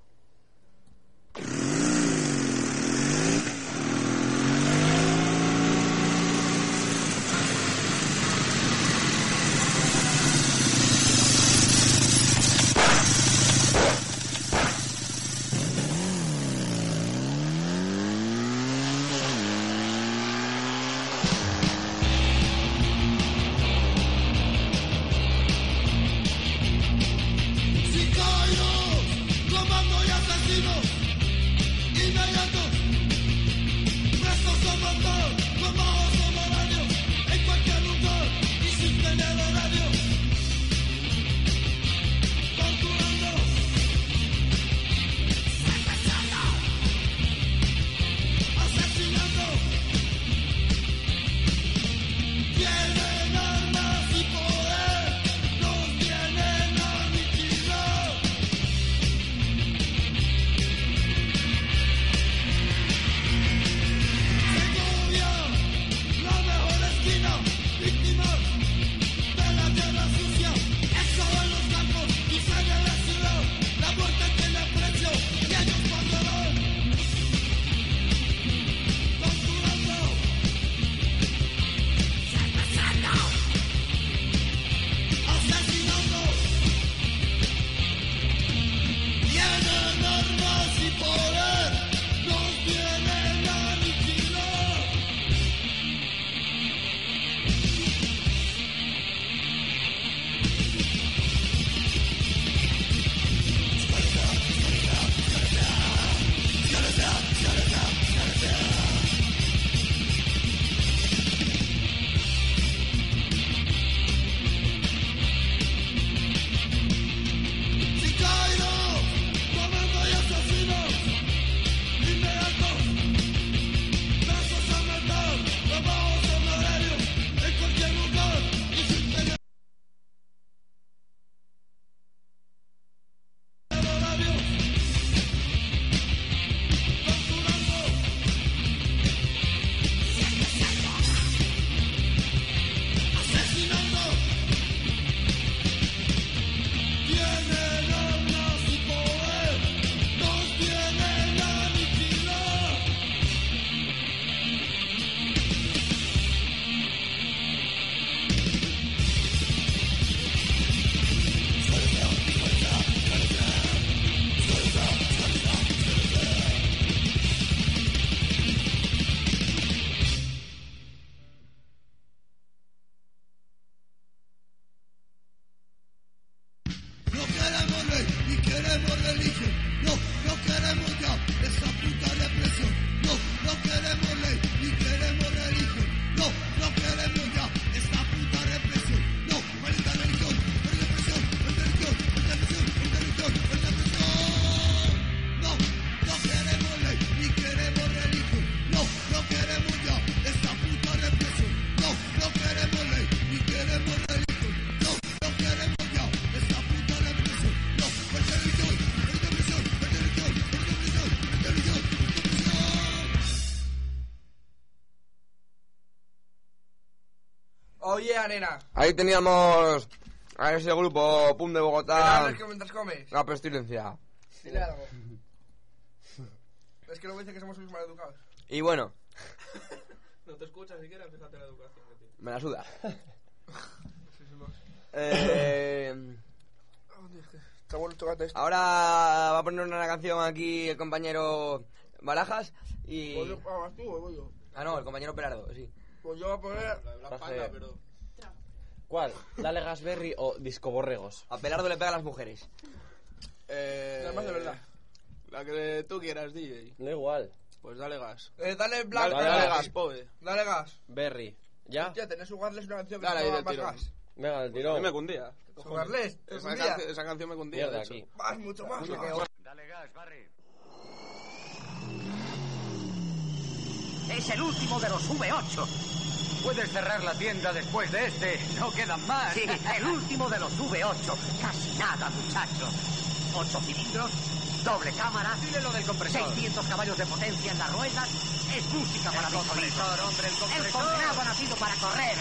Oye, nena. Ahí teníamos a ese grupo Pum de Bogotá. ¿Qué mientras comes? La Pestilencia. Dile algo. Es que luego dice que somos unos maleducados. Y bueno. No te escuchas siquiera, fíjate la educación que tiene. Me la suda. Sí, sí, los... eh... Está bueno, tócate esto. Ahora va a poner una canción aquí el compañero Barajas y... ¿Voy yo? Ah, ¿vas tú o voy yo? Ah, no, el compañero Perardo, sí. Pues yo voy a poner... La de Black Traje- Panda, pero... ¿Cuál? ¿Dale Gasberry o Disco Borregos? A Pelardo le pega a las mujeres. Eh... Además de verdad. La que tú quieras, D J. Da igual. Pues dale gas. Eh, dale Black. Dale, dale dale gas. gas, pobre. Dale gas. Berry. ¿Ya? Ya, tenés Sugarless una canción que Dale se ahí llama del Más tirón. Gas. Venga, el A mí tirón. me cundía. Sugarless, ¿te Esa, cundía? canción- esa canción me cundía. Mierda, de hecho. aquí. Más, mucho más. Dale gas, Barry. Es el último de los V ocho. Puedes cerrar la tienda después de este. No quedan más. Sí, el último de los V ocho. Casi nada, muchacho. ¿Ocho cilindros? Doble cámara. Dile lo del compresor. seiscientos caballos de potencia en las ruedas. Es música para los oídos. Hombre, el compresor. El condenado ha nacido para correr.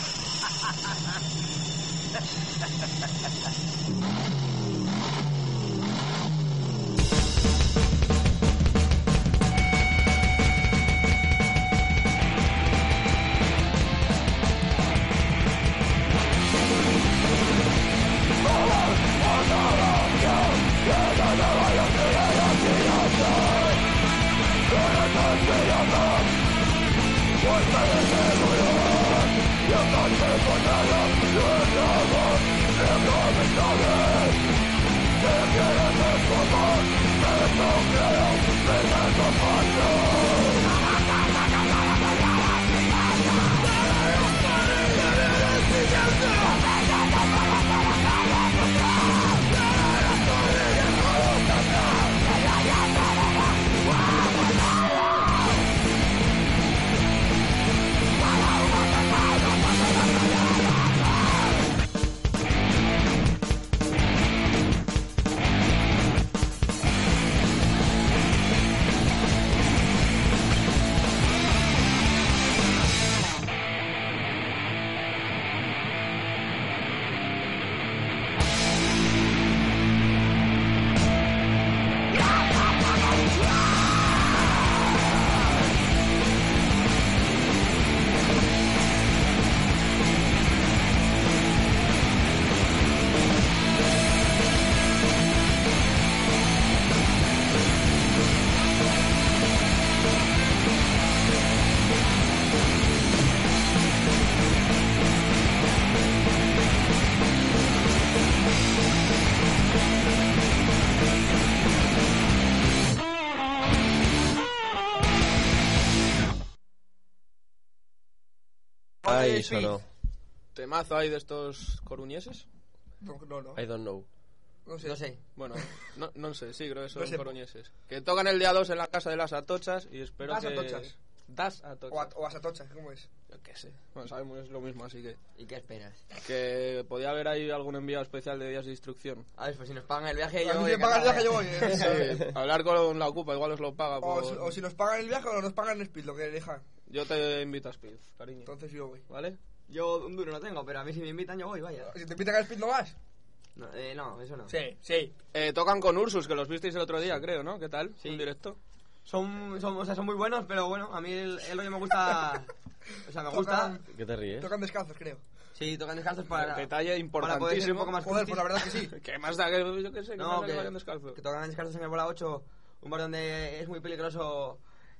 Ahí sonó. ¿Temazo hay de estos coruñeses? No, no, no. I don't know. No sé. No sé. Bueno, no, no sé, sí, creo que son No sé. coruñeses. Que tocan el día dos en la casa de las Atochas y espero ¿Das que... Atochas? Das Atochas. O, a, o Asatocha, ¿cómo es? Yo qué sé. Bueno, sabemos es lo mismo, así que... ¿Y qué esperas? Que podía haber ahí algún enviado especial de días de instrucción. A ver, pues si nos pagan el viaje, A yo mí voy si me pagan el viaje yo encantado, voy. ¿eh? ¿eh? Sí, hablar con la Ocupa, igual os lo paga. O, por- si, o si nos pagan el viaje o nos pagan el speed, lo que elijan. Yo te invito a Speed, cariño. Entonces yo voy. ¿Vale? Yo un duro no tengo, pero a mí si me invitan yo voy, vaya. Si te invitan al speed, ¿no vas? No, eh, no eso no. Sí, sí. Eh, tocan con Ursus, que los visteis el otro día, creo, ¿no? ¿Qué tal? Sí. En directo. Son, son, o sea, son muy buenos, pero bueno, a mí el, el rollo me gusta... O sea, me gusta... Tocan, ¿Qué te ríes? tocan descalzos, creo. Sí, tocan descalzos para... Detalle para poder ser un importantísimo. poco más Joder, crusty. pues la verdad que sí. ¿Qué más da? Que, yo qué sé, que No, más da que, que vayan descalzo. que tocan descalzos en el Bola ocho, un bar donde es muy peligroso...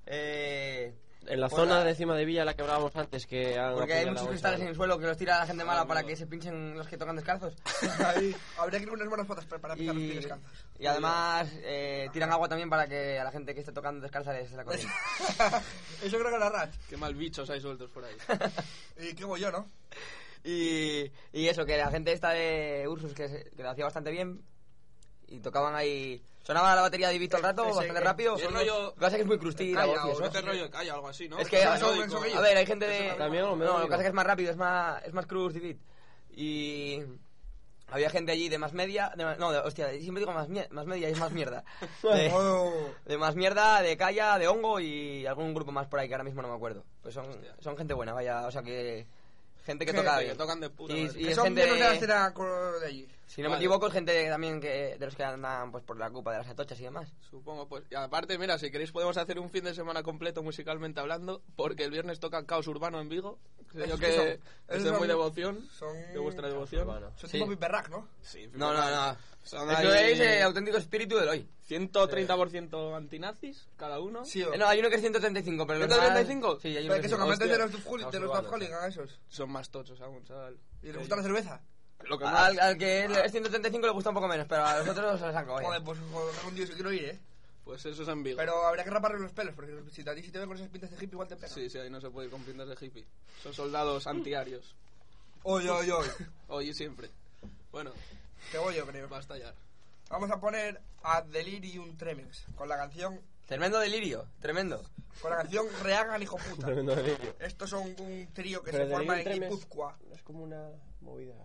Eh, En la por zona la- de encima de Villa, la que hablábamos antes, que han Porque hay apuñalado muchos a un cristales en chaval. el suelo que los tira la gente mala Ah, para amigo. que se pinchen los que tocan descalzos. Ahí habría que ir con unas buenas fotos para pisar los pies Y, descalzos. y además eh, tiran agua también para que a la gente que esté tocando descalza les la corriente. Eso creo que la Rat. Qué mal bichos hay sueltos por ahí. Y qué voy yo, ¿no? Y, y eso, que la gente esta de Ursus, que, se- que lo hacía bastante bien, y tocaban ahí... Sonaba la batería de Vito al rato, Ese- bastante rápido. y el Son- rollo- Lo que pasa es que es muy crusty la Calla, voz y o eso. Este rollo de calla, algo así, ¿no? Es que, Eso, a, eso, ver, eso, a ver, hay gente de... También lo no, melódico. lo que pasa es que es más rápido, es más, es más crusty beat. Y... Había gente allí de más media... De, más- no, de, hostia, siempre digo más, mie- más media y es más mierda. De, Oh. de más mierda, de calla, de hongo y algún grupo más por ahí que ahora mismo no me acuerdo. Pues son, son gente buena, vaya, o sea que... Gente que Gente toca que bien. tocan de puta Y, madre. y Que es son gente... miembros de la escena co- de allí. Si no Vale. me equivoco, es gente también que de los que andan pues por la culpa de las atochas y demás. Supongo, pues. Y aparte, mira, si queréis podemos hacer un fin de semana completo musicalmente hablando, porque el viernes toca Caos Urbano en Vigo. Creo Esos que que son- es esos de son- muy devoción, son- de vuestra devoción. Urbano. Son Sí. tipo Piperrack, ¿no? Sí, No, no, no. Son Eso ahí es eh, auténtico espíritu del hoy. ciento treinta por ciento antinazis, cada uno. Sí, o... Eh, no, hay uno que es ciento treinta y cinco, pero los ¿ciento treinta y demás- cinco? Sí, hay uno Pero que que es son amantes Hostia. de los Dufuli- de los Los Dufuli, esos. Son más tochos aún, chaval. ¿Y les gusta la cerveza? Lo que más. Al, al que es ciento treinta y cinco le gusta un poco menos, pero a los otros se les saco. Joder, pues joder, un dios, quiero ir, ¿eh? Pues eso es en Vigo. Pero habría que raparle los pelos, porque si te, si te ven con esas pintas de hippie, igual te pegan. Sí, sí, ahí no se puede ir con pintas de hippie. Son soldados antiarios. Oye, oye, oye. Hoy y siempre. Bueno, Te voy yo, creo. va a estallar. Vamos a poner a Delirium Tremens con la canción... Tremendo delirio, tremendo. Con la canción Reagan, hijo puta. Tremendo delirio. Estos son un trío que Pero se forma en Delirium Tremens Guipúzcoa. Es como una movida.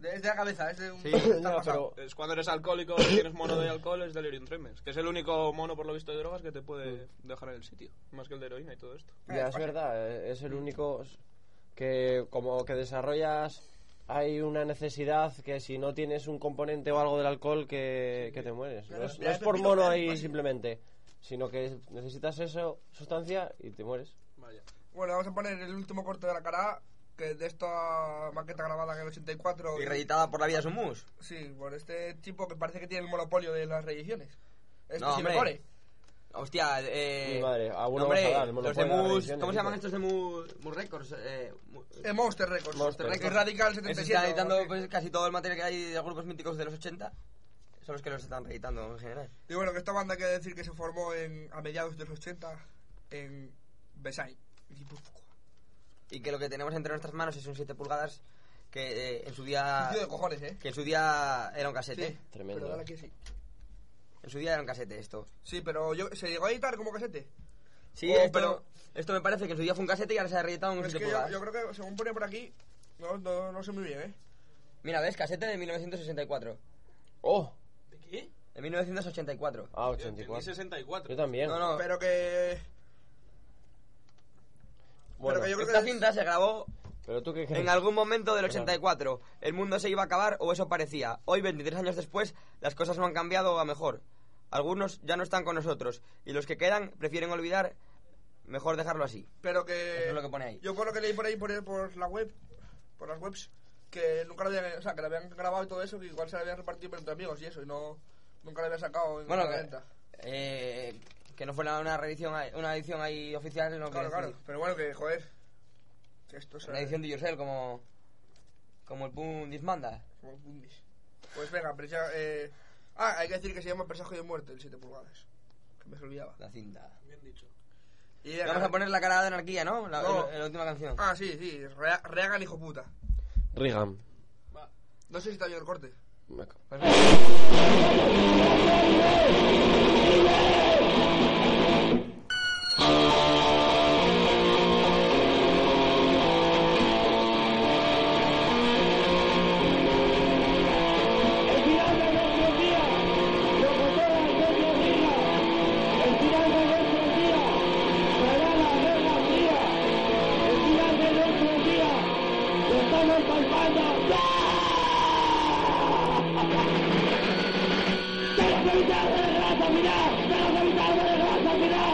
De- Es de la cabeza, es de un... Sí. está Ya, pasado. pero Es cuando eres alcohólico y tienes mono de alcohol, es delirium tremens, que es el único mono, por lo visto, de drogas que te puede dejar en el sitio, más que el de heroína y todo esto. ya es verdad, eh, es el único que como que desarrollas, hay una necesidad que si no tienes un componente o algo del alcohol que, que te mueres. No es, no es por mono ahí simplemente, sino que necesitas eso, sustancia y te mueres. Vaya. Bueno, vamos a poner el último corte de la cara A, que de esta maqueta grabada en el ochenta y cuatro. Y reeditada por La Vida Sumus. Sí, por este tipo que parece que tiene el monopolio de las reediciones. Este No, sí me hombre. pone. Hostia, eh... Mi madre, a uno no, hombre, vas a dar el los monopolio de de las Mus... reediciones, ¿Cómo se llaman dice. estos de Mus, Mus Records? Eh, Mu- Eh, Monster Records. Monster que Records. es Radical Esos setenta y están siete. editando o algo pues, así. casi todo el material que hay de grupos míticos de los ochenta. Son los que los están reeditando en general. Y bueno, que esta banda quiere decir que se formó en, a mediados de los ochenta en Besay, Guipúzcoa. Y que lo que tenemos entre nuestras manos es un siete pulgadas que eh, en su día... Tío de cojones, ¿eh? Que en su día era un casete. Sí, Tremendo. pero dale aquí sí. En su día era un casete esto. Sí, pero yo, ¿se llegó a editar como casete? Sí, Oh, esto, pero- esto me parece que en su día fue un casete y ahora se ha reeditado en un Es siete que yo, pulgadas. yo creo que según pone por aquí, no, no, no sé muy bien, ¿eh? Mira, ¿ves? Casete de mil novecientos sesenta y cuatro. ¡Oh! ¿De qué? De mil novecientos ochenta y cuatro. Ah, Yo ochenta y tenía cuatro. sesenta y cuatro. Yo también. No, no. Pero que... Bueno, pero que yo creo Esta que es- cinta se grabó pero tú qué crees. en algún momento del ochenta y cuatro. El mundo se iba a acabar o eso parecía. Hoy, veintitrés años después, las cosas no han cambiado a mejor. Algunos ya no están con nosotros y los que quedan prefieren olvidar. Mejor dejarlo así. Pero que... Eso es lo que pone ahí. Yo por lo que leí por ahí, por, por la web, por las webs, que nunca lo habían... O sea, que lo habían grabado y todo eso, que igual se lo habían repartido entre amigos y eso, y no... Nunca lo habían sacado en Bueno, la que, venta. eh, que no fuera una reedición, ahí- una edición ahí oficial, no Claro, quiere claro. decir Pero bueno, que joder... Que esto se... una edición de Yourself como como el Pundis manda. Como Bundis. Pues venga, pero ya... Eh... Ah, hay que decir que se llama Presagio de Muerte, el siete pulgadas. Que me se olvidaba. La cinta. Bien dicho. Y Vamos a poner la cara de anarquía, ¿no? La, No. la- la última canción. Ah, sí, sí. Rea- Reagan, hijo puta. Reagan. Va. No sé si está bien el corte. Me ca- Pues El final de nuestros días, locomotora de nuestros días, el final de nuestros días, será la guerra fría, el final de nuestros días, lo estamos palpando. ¡Ya! ¡De los militares de desgracia final! ¡De los militares de desgracia final!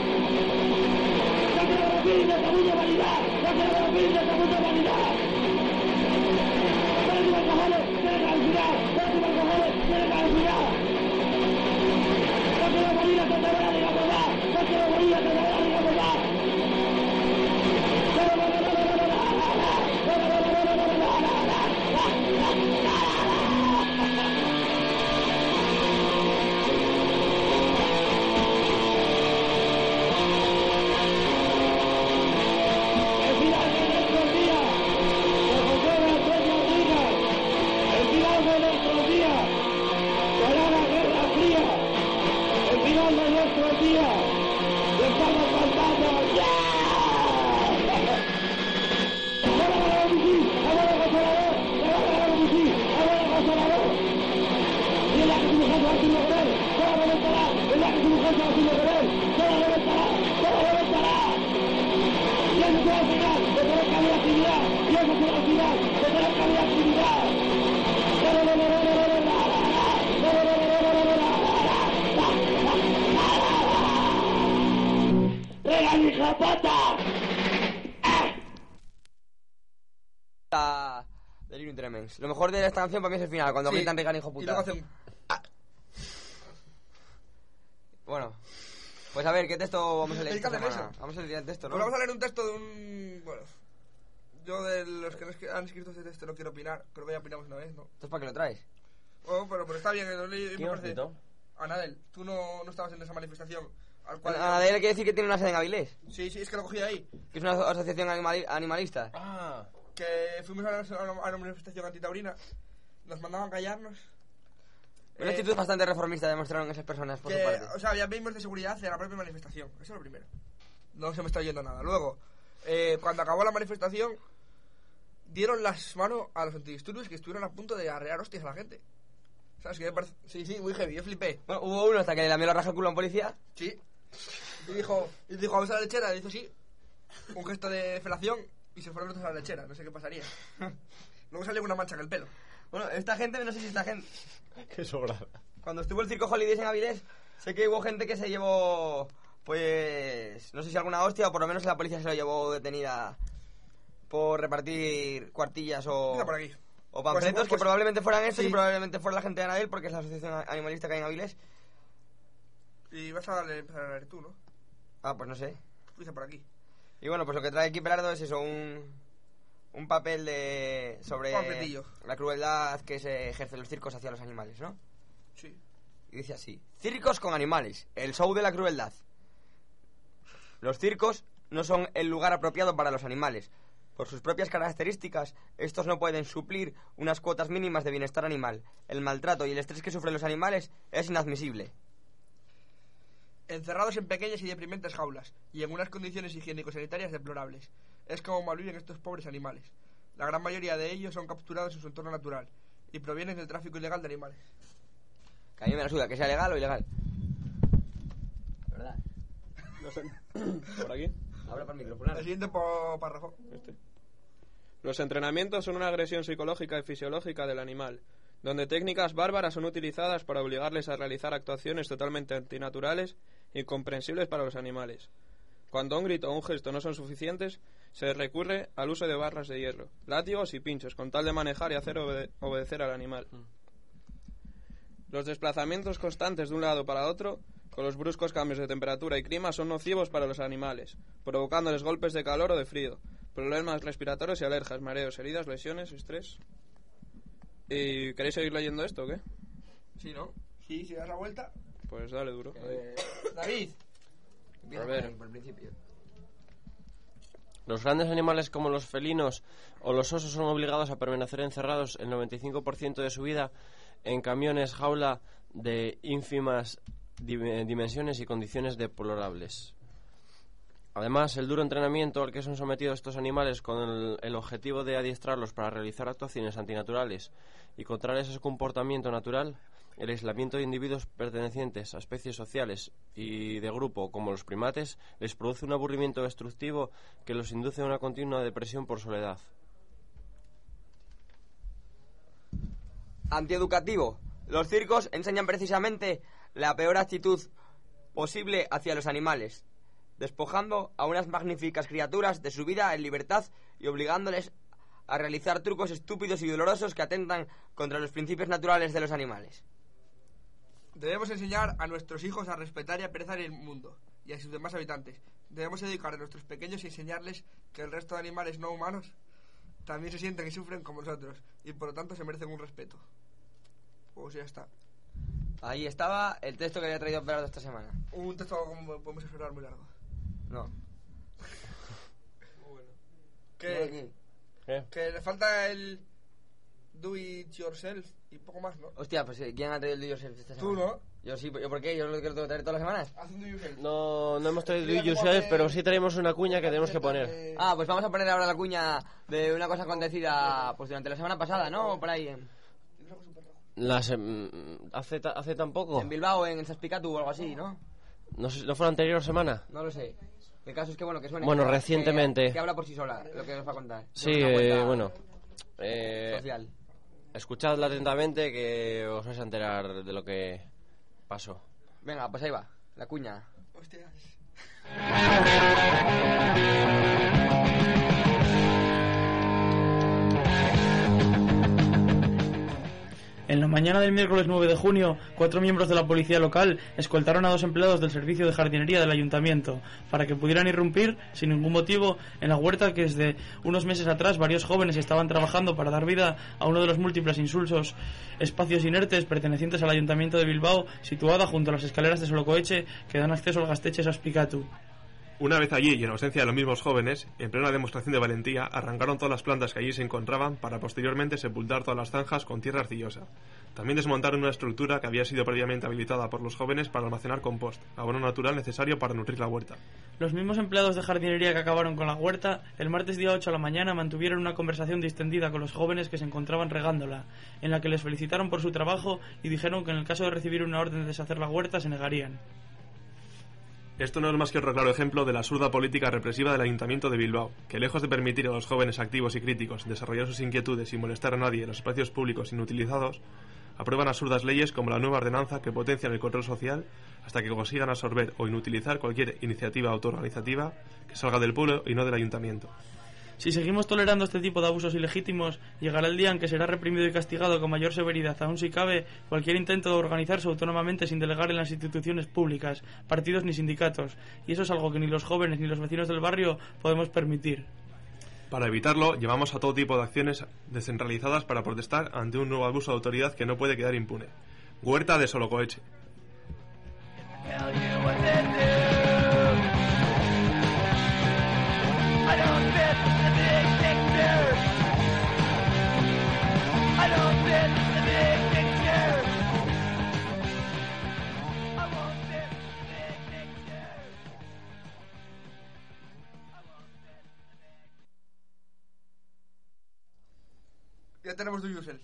¡No quiero los fines de esta mucha humanidad! ¡No quiero los fines de esta mucha humanidad! ¡Próxima cojones! ¡Tiene que alucinar! ¡Próxima cojones! ¡Tiene que alucinar! ¡No quiero morir hasta te voy a digamos más! ¡No quiero morir hasta te voy a digamos más! ¡No, no, no, no, no, no, no, no, no, no, no, no, no, no, no, el final de nuestros días, los jóvenes sueños digan, el final de nuestros días, será la guerra fría, el final de nuestros días, lo estamos cantando, ¡ya! ¡Ahora va a misil! ¡Ahora consolador! ¡Ahora va a misil! ¡Ahora consolador! Y en la que su mujer se va a hacer con él, ¡todo reventará! En la que su mujer se va a hacer con él, ¡todo reventará! ¡Todo reventará! Y eso será el final de tener que haber actividad. Y eso será el final de tener que haber actividad. No, no, no, no, no, no, no, no, no, no, no, no, no, no, no, no. ¡Regan, hija de puta! La Delirium Tremens. Lo mejor de esta canción para mí es el final, cuando Sí. gritan Regan, hijo Y puta. luego hace un... Bueno, pues a ver, ¿qué texto vamos a leer esta Dedícate a semana? eso. Vamos a leer el texto, ¿no? Pues vamos a leer un texto de un... Bueno... Yo de los que no escri- han escrito este texto no quiero opinar. Creo que ya opinamos una vez, ¿no? Entonces, ¿para qué lo traes? Oh, pero, pero está bien. Lo leí, me ¿Quién ha parece... escrito? Anadel, tú no, no estabas en esa manifestación. Al cual A nadie le quiere decir que tiene una sede en Avilés, Sí, sí, es que lo cogí de ahí. que es una asociación animali- animalista. Ah, Que fuimos a una, a una manifestación antitaurina. Nos mandaban callarnos. Una Eh, actitud bastante reformista demostraron esas personas por que, su parte. o sea, había miembros de seguridad en la propia manifestación. Eso es lo primero. No se me está oyendo nada. Luego, eh, cuando acabó la manifestación, dieron las manos a los antidisturbios que estuvieron a punto de arrear hostias a la gente. ¿Sabes qué me parece? Sí, sí, muy heavy, yo flipé. Bueno, hubo uno hasta que le lamió la raja el culo a un policía. Sí. Y dijo, y dijo, vamos a la lechera, le hizo así, un gesto de felación, y se fueron los dos a la lechera, no sé qué pasaría. Luego salió una mancha en el pelo. Bueno, esta gente, no sé si esta gente... Qué sobrada. Cuando estuvo el Circo Holidays en Avilés, sé que hubo gente que se llevó, pues, no sé si alguna hostia, o por lo menos la policía se lo llevó detenida por repartir cuartillas o... Mira por aquí. O panfletos, pues, pues, que probablemente fueran estos, sí. Y probablemente fuera la gente de Anadel, porque es la asociación animalista que hay en Avilés. Y vas a empezar a leer tú, ¿no? Ah, pues no sé. Empieza por aquí. Y bueno, pues lo que trae aquí Pelardo es eso, un... Un papel de... sobre... Papelillo. La crueldad que se ejerce en los circos hacia los animales, ¿no? Sí. Y dice así: circos con animales, el show de la crueldad. Los circos no son el lugar apropiado para los animales. Por sus propias características, estos no pueden suplir unas cuotas mínimas de bienestar animal. El maltrato y el estrés que sufren los animales es inadmisible. Encerrados en pequeñas y deprimentes jaulas, y en unas condiciones higiénico-sanitarias deplorables. Es como malviven estos pobres animales. La gran mayoría de ellos son capturados en su entorno natural, y provienen del tráfico ilegal de animales. Que a mí me la suda, que sea legal o ilegal. ¿Verdad? No sé. ¿Por aquí? Habla para el micrófono. El siguiente po- párrafo. Este. Los entrenamientos son una agresión psicológica y fisiológica del animal, donde técnicas bárbaras son utilizadas para obligarles a realizar actuaciones totalmente antinaturales e incomprensibles para los animales. Cuando un grito o un gesto no son suficientes, se recurre al uso de barras de hierro, látigos y pinchos, con tal de manejar y hacer obede- obedecer al animal. Los desplazamientos constantes de un lado para otro, con los bruscos cambios de temperatura y clima, son nocivos para los animales, provocándoles golpes de calor o de frío, problemas respiratorios y alergias, mareos, heridas, lesiones, estrés. ¿Y queréis seguir leyendo esto o qué? Sí, ¿no? Sí, si das la vuelta. Pues dale duro. Eh, David. Empieza A ver. por el- por el principio. Los grandes animales como los felinos o los osos son obligados a permanecer encerrados el noventa y cinco por ciento de su vida en camiones jaula de ínfimas dim- dimensiones y condiciones deplorables. Además, el duro entrenamiento al que son sometidos estos animales con el, el objetivo de adiestrarlos para realizar actuaciones antinaturales y contrarias a su comportamiento natural, el aislamiento de individuos pertenecientes a especies sociales y de grupo como los primates les produce un aburrimiento destructivo que los induce a una continua depresión por soledad. Antieducativo. Los circos enseñan precisamente la peor actitud posible hacia los animales, despojando a unas magníficas criaturas de su vida en libertad y obligándoles a realizar trucos estúpidos y dolorosos que atentan contra los principios naturales de los animales. Debemos enseñar a nuestros hijos a respetar y apreciar el mundo y a sus demás habitantes. Debemos educar a nuestros pequeños y enseñarles que el resto de animales no humanos también se sienten y sufren como nosotros y por lo tanto se merecen un respeto. Pues ya está. Ahí estaba el texto que había traído Pedro esta semana. Un texto, como podemos esperar, muy largo. No. Muy bueno. Que, ¿Qué? que le falta el do it yourself y poco más, ¿no? Hostia, pues ¿quién ha traído el do it yourself esta semana? Tú, ¿no? Yo sí, ¿yo por qué? ¿Yo lo que lo tengo que traer todas las semanas? Haz un do it yourself. No, no hemos traído do Mira it cómo yourself, hace- pero sí traemos una cuña que tenemos que poner. Ah, pues vamos a poner ahora la cuña de una cosa acontecida pues durante la semana pasada, ¿no? O por ahí en, Las, em, hace, ta- hace tan poco. en Bilbao, en el Saspicatu o algo así, ¿no? No, sé, ¿no fue la anterior semana? No lo sé. El caso es que, bueno, que suene. Bueno, que- recientemente. Que, que habla por sí sola, lo que os va a contar. Sí, Es una eh, cuenta bueno. Eh, social. escuchadla atentamente que os vais a enterar de lo que pasó. Venga, pues ahí va, la cuña. Hostias. En la mañana del miércoles nueve de junio, cuatro miembros de la policía local escoltaron a dos empleados del servicio de jardinería del ayuntamiento para que pudieran irrumpir sin ningún motivo en la huerta que desde unos meses atrás varios jóvenes estaban trabajando para dar vida a uno de los múltiples insulsos espacios inertes pertenecientes al ayuntamiento de Bilbao, situada junto a las escaleras de Solocoeche que dan acceso al Gaztetxe Saspicatu. Una vez allí y en ausencia de los mismos jóvenes, en plena demostración de valentía, arrancaron todas las plantas que allí se encontraban para posteriormente sepultar todas las zanjas con tierra arcillosa. También desmontaron una estructura que había sido previamente habilitada por los jóvenes para almacenar compost, abono natural necesario para nutrir la huerta. Los mismos empleados de jardinería que acabaron con la huerta, el martes día ocho a la mañana mantuvieron una conversación distendida con los jóvenes que se encontraban regándola, en la que les felicitaron por su trabajo y dijeron que en el caso de recibir una orden de deshacer la huerta se negarían. Esto no es más que otro claro ejemplo de la absurda política represiva del Ayuntamiento de Bilbao, que lejos de permitir a los jóvenes activos y críticos desarrollar sus inquietudes sin molestar a nadie en los espacios públicos inutilizados, aprueban absurdas leyes como la nueva ordenanza que potencian el control social hasta que consigan absorber o inutilizar cualquier iniciativa autoorganizativa que salga del pueblo y no del Ayuntamiento. Si seguimos tolerando este tipo de abusos ilegítimos, llegará el día en que será reprimido y castigado con mayor severidad, aún si cabe, cualquier intento de organizarse autónomamente sin delegar en las instituciones públicas, partidos ni sindicatos, y eso es algo que ni los jóvenes ni los vecinos del barrio podemos permitir. Para evitarlo, llevamos a todo tipo de acciones descentralizadas para protestar ante un nuevo abuso de autoridad que no puede quedar impune. Huerta de Solocoeche. Ya tenemos Do Yourself.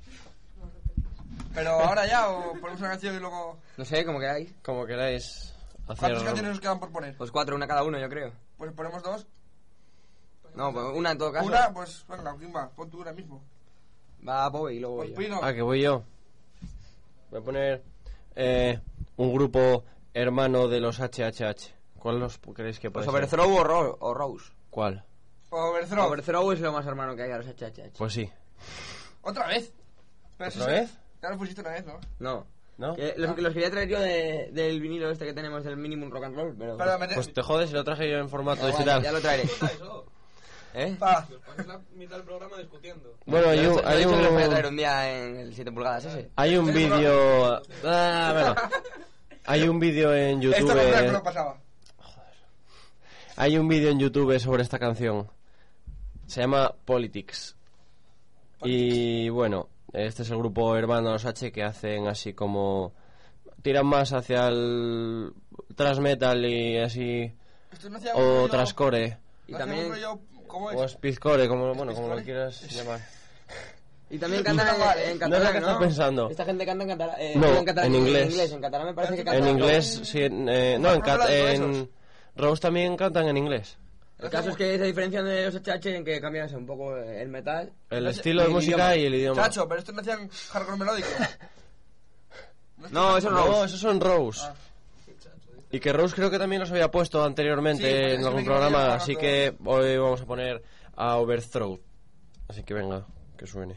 Pero ahora ya, o ponemos una canción y luego... No sé, como queráis. Como queráis hacer... ¿Cuántas canciones nos quedan por poner? Pues cuatro, una cada uno, yo creo. Pues ponemos dos. No, pues una en todo caso. Una, pues venga, ¿quién va? Pon tú ahora mismo. Va Pobe y luego voy Pues yo. Pino. Ah, que voy yo. Voy a poner eh, un grupo hermano de los H H H. ¿Cuál los creéis que puede Pues ser? Overthrow o, Ro o Rose. ¿Cuál? Overthrow. Overthrow es lo más hermano que hay a los H H H. Pues sí. ¿Otra vez? Pero ¿Otra si vez? Se... Ya lo pusiste una vez, ¿no? No. ¿No? Que los, que los quería traer yo de, del vinilo este que tenemos del Minimum Rock and Roll, pero... Pero mete... Pues te jodes si lo traje yo en formato Ah, digital. vale, ya lo traeré. ¿Eh? Va. La mitad del programa discutiendo. Bueno, hay un... Hay Hay un... que los voy a un, traer un día en el siete pulgadas ese. hay un vídeo... Ah, bueno. Hay un vídeo en Esto no YouTube... me lo pasaba. Hay un vídeo en YouTube sobre esta canción. Se llama Politics. Y bueno, este es el grupo hermano Los H que hacen así como... Tiran más hacia el thrash metal y así... Esto no hacía O un rollo- trashcore. Y no hacía también... un rollo- ¿Cómo O es? speedcore, como, bueno, como lo ¿Speedcore? quieras llamar. Y también cantan en, en No es catalán, lo que estás pensando. Esta gente canta en catalán. Eh, No, en, catalán, en inglés. En inglés, en catalán me parece que En cantan. inglés, sí, en, eh, no, en, cat, Habla de en Rose también cantan en inglés. El caso es que se diferencian de los H H en que cambian ese, un poco el metal. El No, estilo de el música idioma. y el idioma. Chacho, pero esto no hacían hardcore melódico. No, eso no. No, esos son Rose. Ah. Y que Rose creo que también los había puesto anteriormente Sí, en eso algún me equivoqué, programa, bueno, así todo. que hoy vamos a poner a Overthrow. Así que venga, que suene.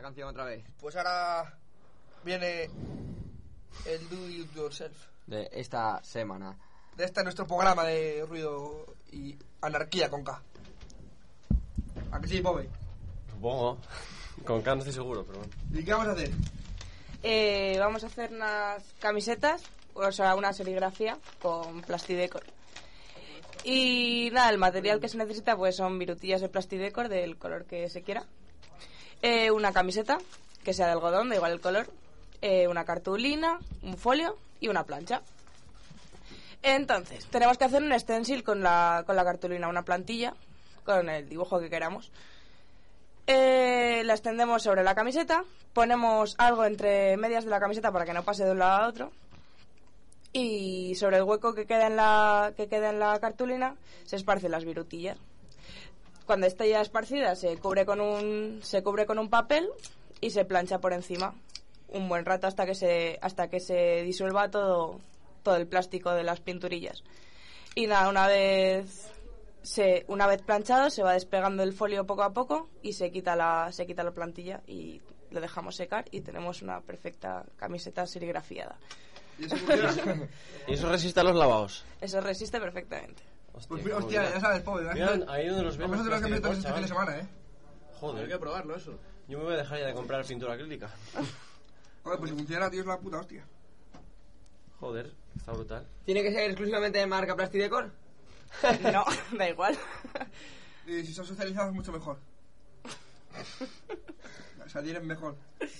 canción otra vez? Pues ahora viene el Do It Yourself. De esta semana. De este nuestro programa de ruido y anarquía con K. ¿A que sí, Pobe? Supongo. Con K no estoy seguro, pero bueno. ¿Y qué vamos a hacer? Eh, vamos a hacer unas camisetas, o sea, una serigrafía con plastidecor. Y nada, el material que se necesita pues son virutillas de plastidecor del color que se quiera. Eh, una camiseta, que sea de algodón, da igual el color. Eh, una cartulina, un folio y una plancha. Entonces, tenemos que hacer un stencil con la, con la cartulina, una plantilla, con el dibujo que queramos. Eh, la extendemos sobre la camiseta, ponemos algo entre medias de la camiseta para que no pase de un lado a otro. Y sobre el hueco que queda en la que queda en la cartulina se esparcen las virutillas. Cuando esté ya esparcida se cubre con un se cubre con un papel y se plancha por encima un buen rato hasta que se hasta que se disuelva todo todo el plástico de las pinturillas. Y nada, una vez se una vez planchado se va despegando el folio poco a poco y se quita la se quita la plantilla y lo dejamos secar y tenemos una perfecta camiseta serigrafiada. ¿Y eso, ¿Y eso resiste a los lavados? Eso resiste perfectamente. Hostia, pues, hostia ya sabes, Pobe. Ahí donde los vemos. Vamos a hacer las camisetas este fin de semana, ¿eh? Joder, hay que probarlo eso. Yo me voy a dejar ya de comprar pintura acrílica. Joder, pues si funciona, tío, es la puta hostia. Joder, está brutal. ¿Tiene que ser exclusivamente de marca Plastidecor? No, da igual. Y si son socializados, mucho mejor. O sea, tienen mejor.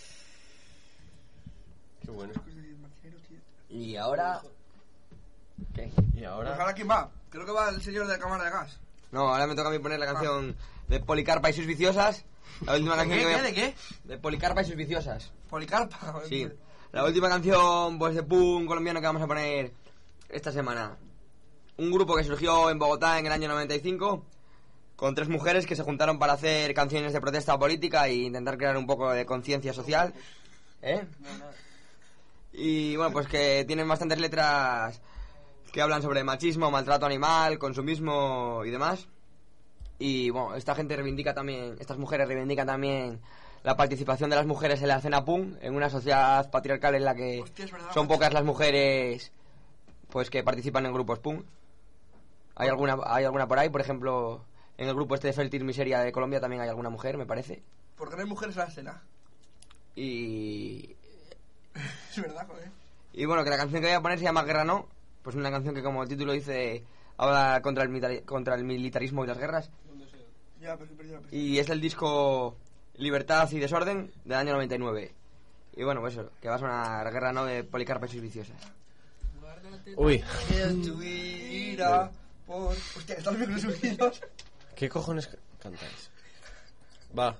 Qué bueno. Y ahora... ¿Qué? ¿Y ahora? Pues ahora quién va. Creo que va el señor de la cámara de gas. No, ahora me toca a mí poner la canción de Policarpa y sus viciosas. La última ¿De canción qué? que voy a- ¿De qué? De Policarpa y sus viciosas. Policarpa. Sí. La última canción pues de punk colombiano que vamos a poner esta semana. Un grupo que surgió en Bogotá en el año noventa y cinco con tres mujeres que se juntaron para hacer canciones de protesta política e intentar crear un poco de conciencia social. ¿Eh? Y bueno, pues que tienen bastantes letras que hablan sobre machismo, maltrato animal, consumismo y demás. Y bueno, esta gente reivindica también, estas mujeres reivindican también la participación de las mujeres en la escena punk, en una sociedad patriarcal en la que Hostia, es verdad, son macho. pocas las mujeres pues que participan en grupos punk. ¿Hay alguna, hay alguna por ahí? Por ejemplo, en el grupo este de Feltir Miseria de Colombia también hay alguna mujer, me parece. Porque no hay mujeres en la escena. Y... Es verdad, joder. Y bueno, que la canción que voy a poner se llama Guerra No. Pues una canción que, como el título dice, habla contra el, militari- contra el militarismo y las guerras. Ya, pero pero ya, pero Y es el disco Libertad y Desorden del año noventa y nueve. Y bueno, pues eso, que va a sonar Guerra No de Policarpa y sus viciosas. Uy. tu ira por... Hostia, ¿están los micros subidos? ¿Qué cojones cantáis? Va.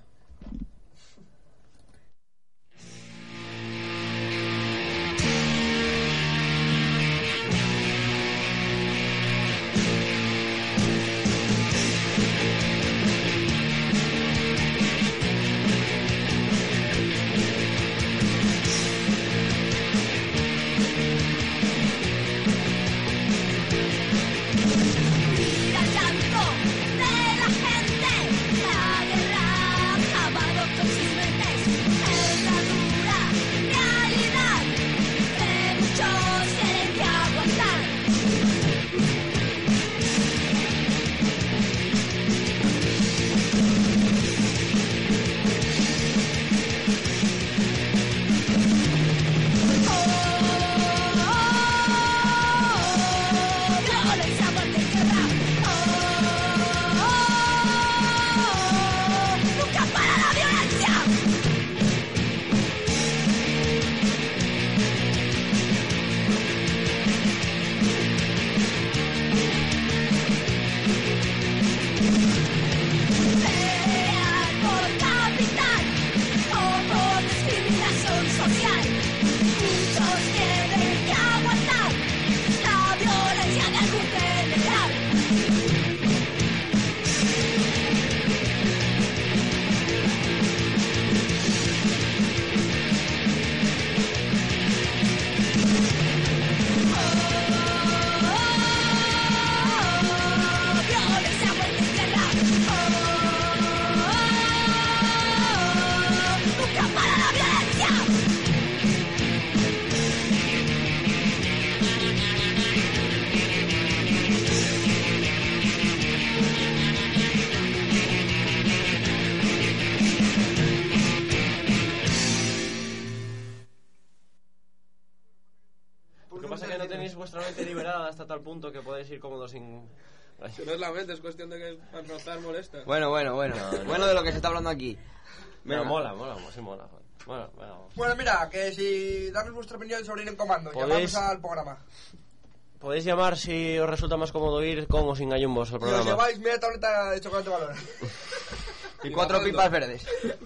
Mira el llanto de la gente, la guerra ha acabado con sus mentes. Es la dura realidad que muchos tienen que aguantar. Violencia, muerte y guerra. Oh, oh, oh, nunca para la violencia. Sea por capital o por discriminación social, muchos tienen que aguantar la violencia de algún general. Oh, violencia, muerte y guerra. vuestra mente liberada hasta tal punto que podéis ir cómodos sin... Si no es la mente, es cuestión de que al no estar molesta. Bueno, bueno, bueno. No, no. Bueno de lo que se está hablando aquí. Pero Venga. mola, mola, sí mola. Joder. Bueno, venga, vamos. Bueno, mira, que si daros vuestra opinión sobre ir en comando, ¿Podéis? llamamos al programa. Podéis llamar si os resulta más cómodo ir con o sin gallumbos al Y os programa. lleváis media tableta de chocolate valor. Y cuatro pipas verdes.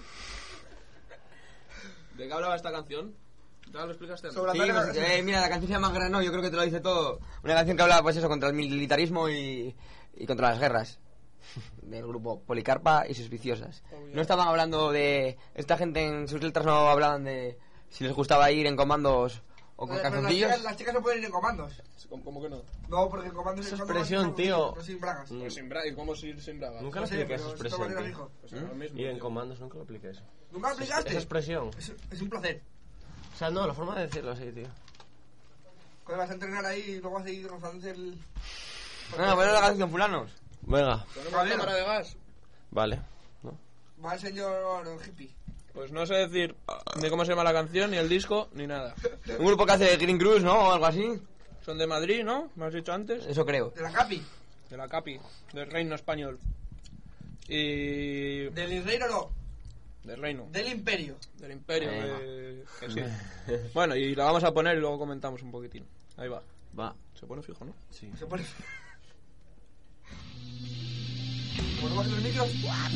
¿De qué hablaba esta canción? ¿Ya lo explicaste antes? Sobre Sí, la pues, eh, mira, la canción se llama Grano, yo creo que te lo dice todo. Una canción que habla, pues eso, contra el militarismo y, y contra las guerras. Del grupo Policarpa y sus viciosas. No estaban hablando de... Esta gente en sus letras no hablaban de si les gustaba ir en comandos o con Pero las calzoncillos. chicas, las chicas no pueden ir en comandos. ¿Cómo, cómo que no? No, porque en comandos... Esa en expresión, comandos tío. no sin bragas. Mm. Pues sin bra- ¿Y cómo ir sin bragas? Nunca No lo sé, expliqué esa pero esto expresión, Valera tío. dijo. Pues es lo mismo, Ir en tío. comandos, nunca lo expliqué eso. ¿Nunca lo explicaste? Esa expresión. Es, es un placer. O sea, no, la forma de decirlo así, tío. Cuando vas a entrenar ahí y luego vas a ir rozándose el... No, no, bueno, la canción fulanos. Venga, ¿Tenemos Vale. cámara de gas? vale. ¿No? Va el señor hippie. Pues no sé decir ni cómo se llama la canción, ni el disco, ni nada. Un grupo que hace Green Cruise, ¿no? O algo así. Son de Madrid, ¿no? ¿Me has dicho antes? Eso creo. De la Capi. De la Capi, del Reino Español. Y... Del reino no. Del Reino. Del imperio. Del Imperio. Venga. de- que sí. Bueno, y la vamos a poner y luego comentamos un poquitín. Ahí va. Va. Se pone fijo, ¿no? Sí. Se pone... ¿Ponemos los micros?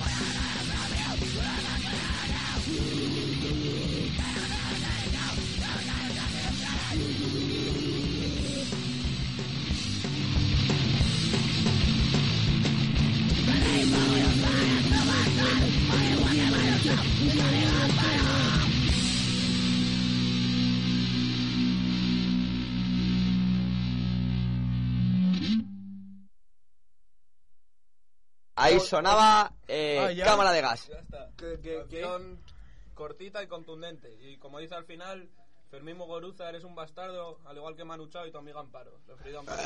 Ahí sonaba eh, Ah, ¿ya? cámara de gas. Ya está. ¿Qué, qué, qué? Canción cortita y contundente. Y como dice al final, Fermín Muguruza, eres un bastardo, al igual que Manu Chao y tu amiga Amparo. Referido a Amparo.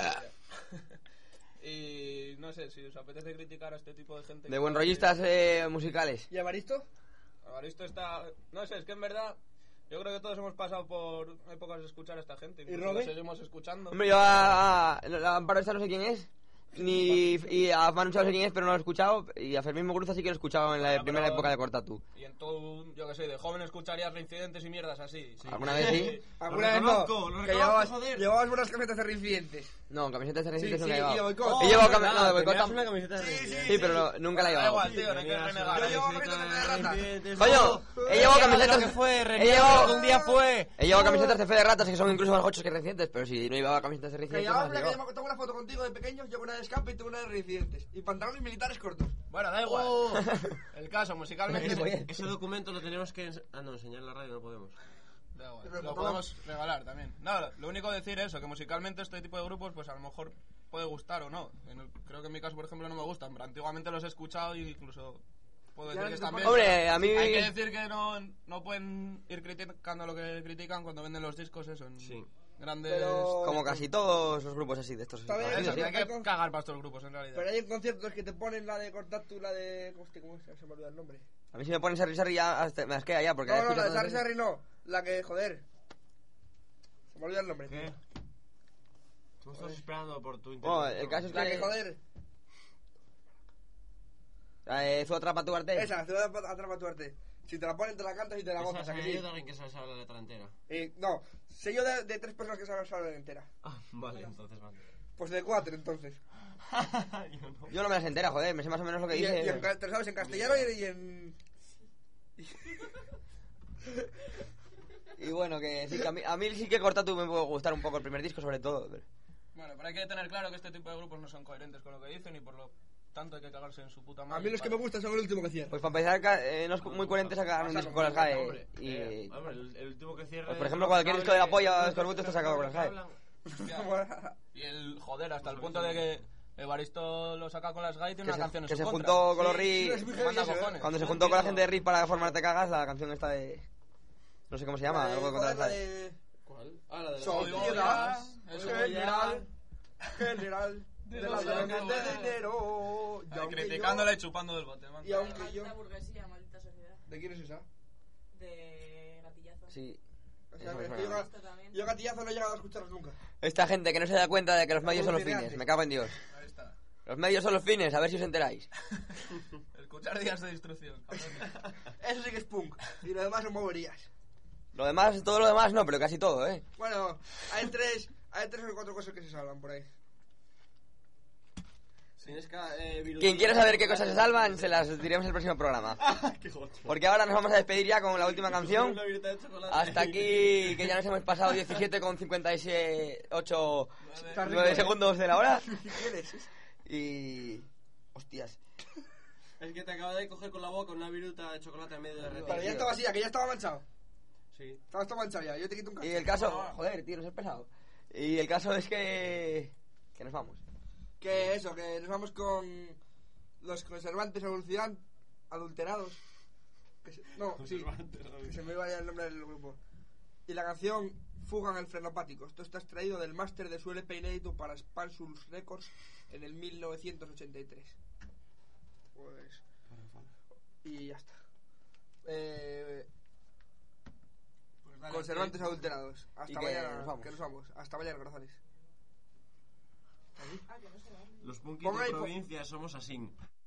Y no sé, si os apetece criticar a este tipo de gente... De buen rollistas eh, musicales. ¿Y Evaristo? Evaristo está... No sé, es que en verdad... Yo creo que todos hemos pasado por épocas de escuchar a esta gente. ¿Y Incluso Robe? lo seguimos escuchando. Hombre, yo a, a, a Amparo esta no sé quién es. Ni, y a Manu Chao no sé quién es, pero no lo he escuchado. Y a Fermín Muguruza sí que lo he escuchado en la Bueno, primera pero- época de Cortatu. Y en todo, yo que sé, de joven escucharías reincidentes y mierdas así. Sí. ¿Alguna vez sí? ¿Alguna vez no? reconozco, lo Que reconozco, llevabas, joder. llevabas buenas camisetas de reincidentes. No, camisetas de Sí, recientes sí, nunca he y de llevado. boicot. he llevado Oh, cami- verdad, no, de boicot tenías tam- una camiseta de Sí, Reyes. Sí, pero no- nunca la he Da llevado. igual, tío, no hay que Tenías renegar. una Yo llevo camiseta camisetas de rata. Reyes. Coño, he llevado Renegar camisetas... lo que fue, he renegar llevado... lo que un día fue. He llevado camisetas de fe de ratas que son incluso más gochos que recientes, pero si no llevaba camisetas de Que recientes... llevaba no una las que llevaba. yo tengo una foto contigo de pequeños, llevo una de escape y tengo una de reincidentes. Y pantalones militares cortos. Bueno, da igual. Oh. El caso, musicalmente... Ese, ese documento lo tenemos que... ens- Ah, no, enseñar en la radio no podemos. Da igual, Pero lo como- podemos regalar también. No, lo- lo único decir eso, que musicalmente este tipo de grupos, pues a lo mejor puede gustar o no. En el- creo que en mi caso, por ejemplo, no me gustan, pero antiguamente los he escuchado y incluso puedo Ya decir que no están te bien. Hombre, a mí... Hay que decir que no, no pueden ir criticando lo que critican cuando venden los discos, eso, en Sí. grandes... Pero- Como casi todos los grupos así de estos. Está bien, Eso, partidos, que ¿sí? hay que cagar para estos grupos, en realidad. Pero hay conciertos que te ponen la de Cortatu, la de... Hostia, ¿cómo se se me olvidó el nombre? A mí si me ponen Sarri Sarri ya hasta- me asquea ya, porque... No, he no, la de escuchado Sarri tantas Sarri no. La que, joder. Se me olvidó el nombre. ¿Qué? tío. Tú estás esperando por tu veces. Bueno, el caso es La que, que... joder. Eh, Zu atrapa tu arte. Esa, te voy a atrapa tu arte. Si te la ponen, te la cantas y te la gozas. ¿a que sí? Yo también que se sabe la letra entera. Eh, no, sello de, de tres personas que saben saber entera. Ah, vale, entonces vale. Pues de cuatro, entonces. Yo no. Yo no me las entera, joder, me sé más o menos lo que Y, en- dice. y en, ca- te lo sabes en castellano y, y en... Y bueno, que sí, que a mí, a mí sí que Cortatu me puede gustar un poco el primer disco, sobre todo. pero- Bueno, pero hay que tener claro que este tipo de grupos no son coherentes con lo que dicen y por lo tanto hay que cagarse en su puta madre. A mí los que me gustan son el último que cierra. Pues para empezar, ca- eh, no es muy coherente sacar un disco con las G A E. Y, Eh, hombre, el, el último que cierra... pues por ejemplo, cualquier disco de la polla de Scorbuto está sacado con las G A E. Hostia. Y el joder, hasta el punto de que Evaristo lo saca con las G A E y tiene Que una se, canción en que su se contra. juntó con los Sí, Riff. es muy heavy Manda eso, ¿eh? cojones. Cuando se No juntó con la entiendo. gente de Riff para formarte cagas, la canción esta de. No sé cómo se llama, La de- algo contra joder, las la G A E. de... ¿Cuál? Ah, la de Sociedad Eso, General General de la Sociedad Sangre de General. Dinero. Y Ahí aunque criticándola y chupando del bote, man. yo- Y aunque yo... Maldita burguesía, maldita sociedad. ¿De quién es esa? De gatillazo. Sí. O sea, Eso que es es que yo, verdad. ga- yo gatillazo no he llegado a escucharlos nunca. Esta gente que no se da cuenta de que los medios son los Evolucione fines. antes. Me cago en Dios. Ahí está. Los medios son los fines, a ver si os enteráis. Escuchar días de instrucción. cabrón. Eso sí que es punk. Y lo demás son moverías. Lo demás, todo lo demás no, pero casi todo, ¿eh? Bueno, hay tres, hay tres o cuatro cosas que se salvan por ahí. Tienes que, eh, virutas- Quien quiera saber qué cosas se salvan, se las diremos en el próximo programa. Qué joto. Porque ahora nos vamos a despedir ya con la última canción. Una viruta de chocolate. Hasta aquí, que ya nos hemos pasado diecisiete con cincuenta y ocho nueve segundos de la hora. Y... Hostias. Es que te acaba de coger con la boca una viruta de chocolate en medio de la red. Pero ya está vacía, que ya estaba manchado. Sí. Estaba todo manchado ya, yo te quito un cacho. Y el caso... Joder, tío, no es pesado. Y el caso es que... Que nos vamos. Que eso, que nos vamos con los conservantes adulteran- adulterados. Que se- no, sí, que se me iba ya el nombre del grupo. Y la canción Fugan el frenopático. Esto está extraído del máster de su L P inédito para Spansulus Records en el mil novecientos ochenta y tres. Pues... Y ya está. Eh... Pues dale, Conservantes que- adulterados. Hasta Y que mañana, nos vamos. que nos vamos. Hasta mañana, corazones. Los punkis Ponga de ahí, po- provincia somos así.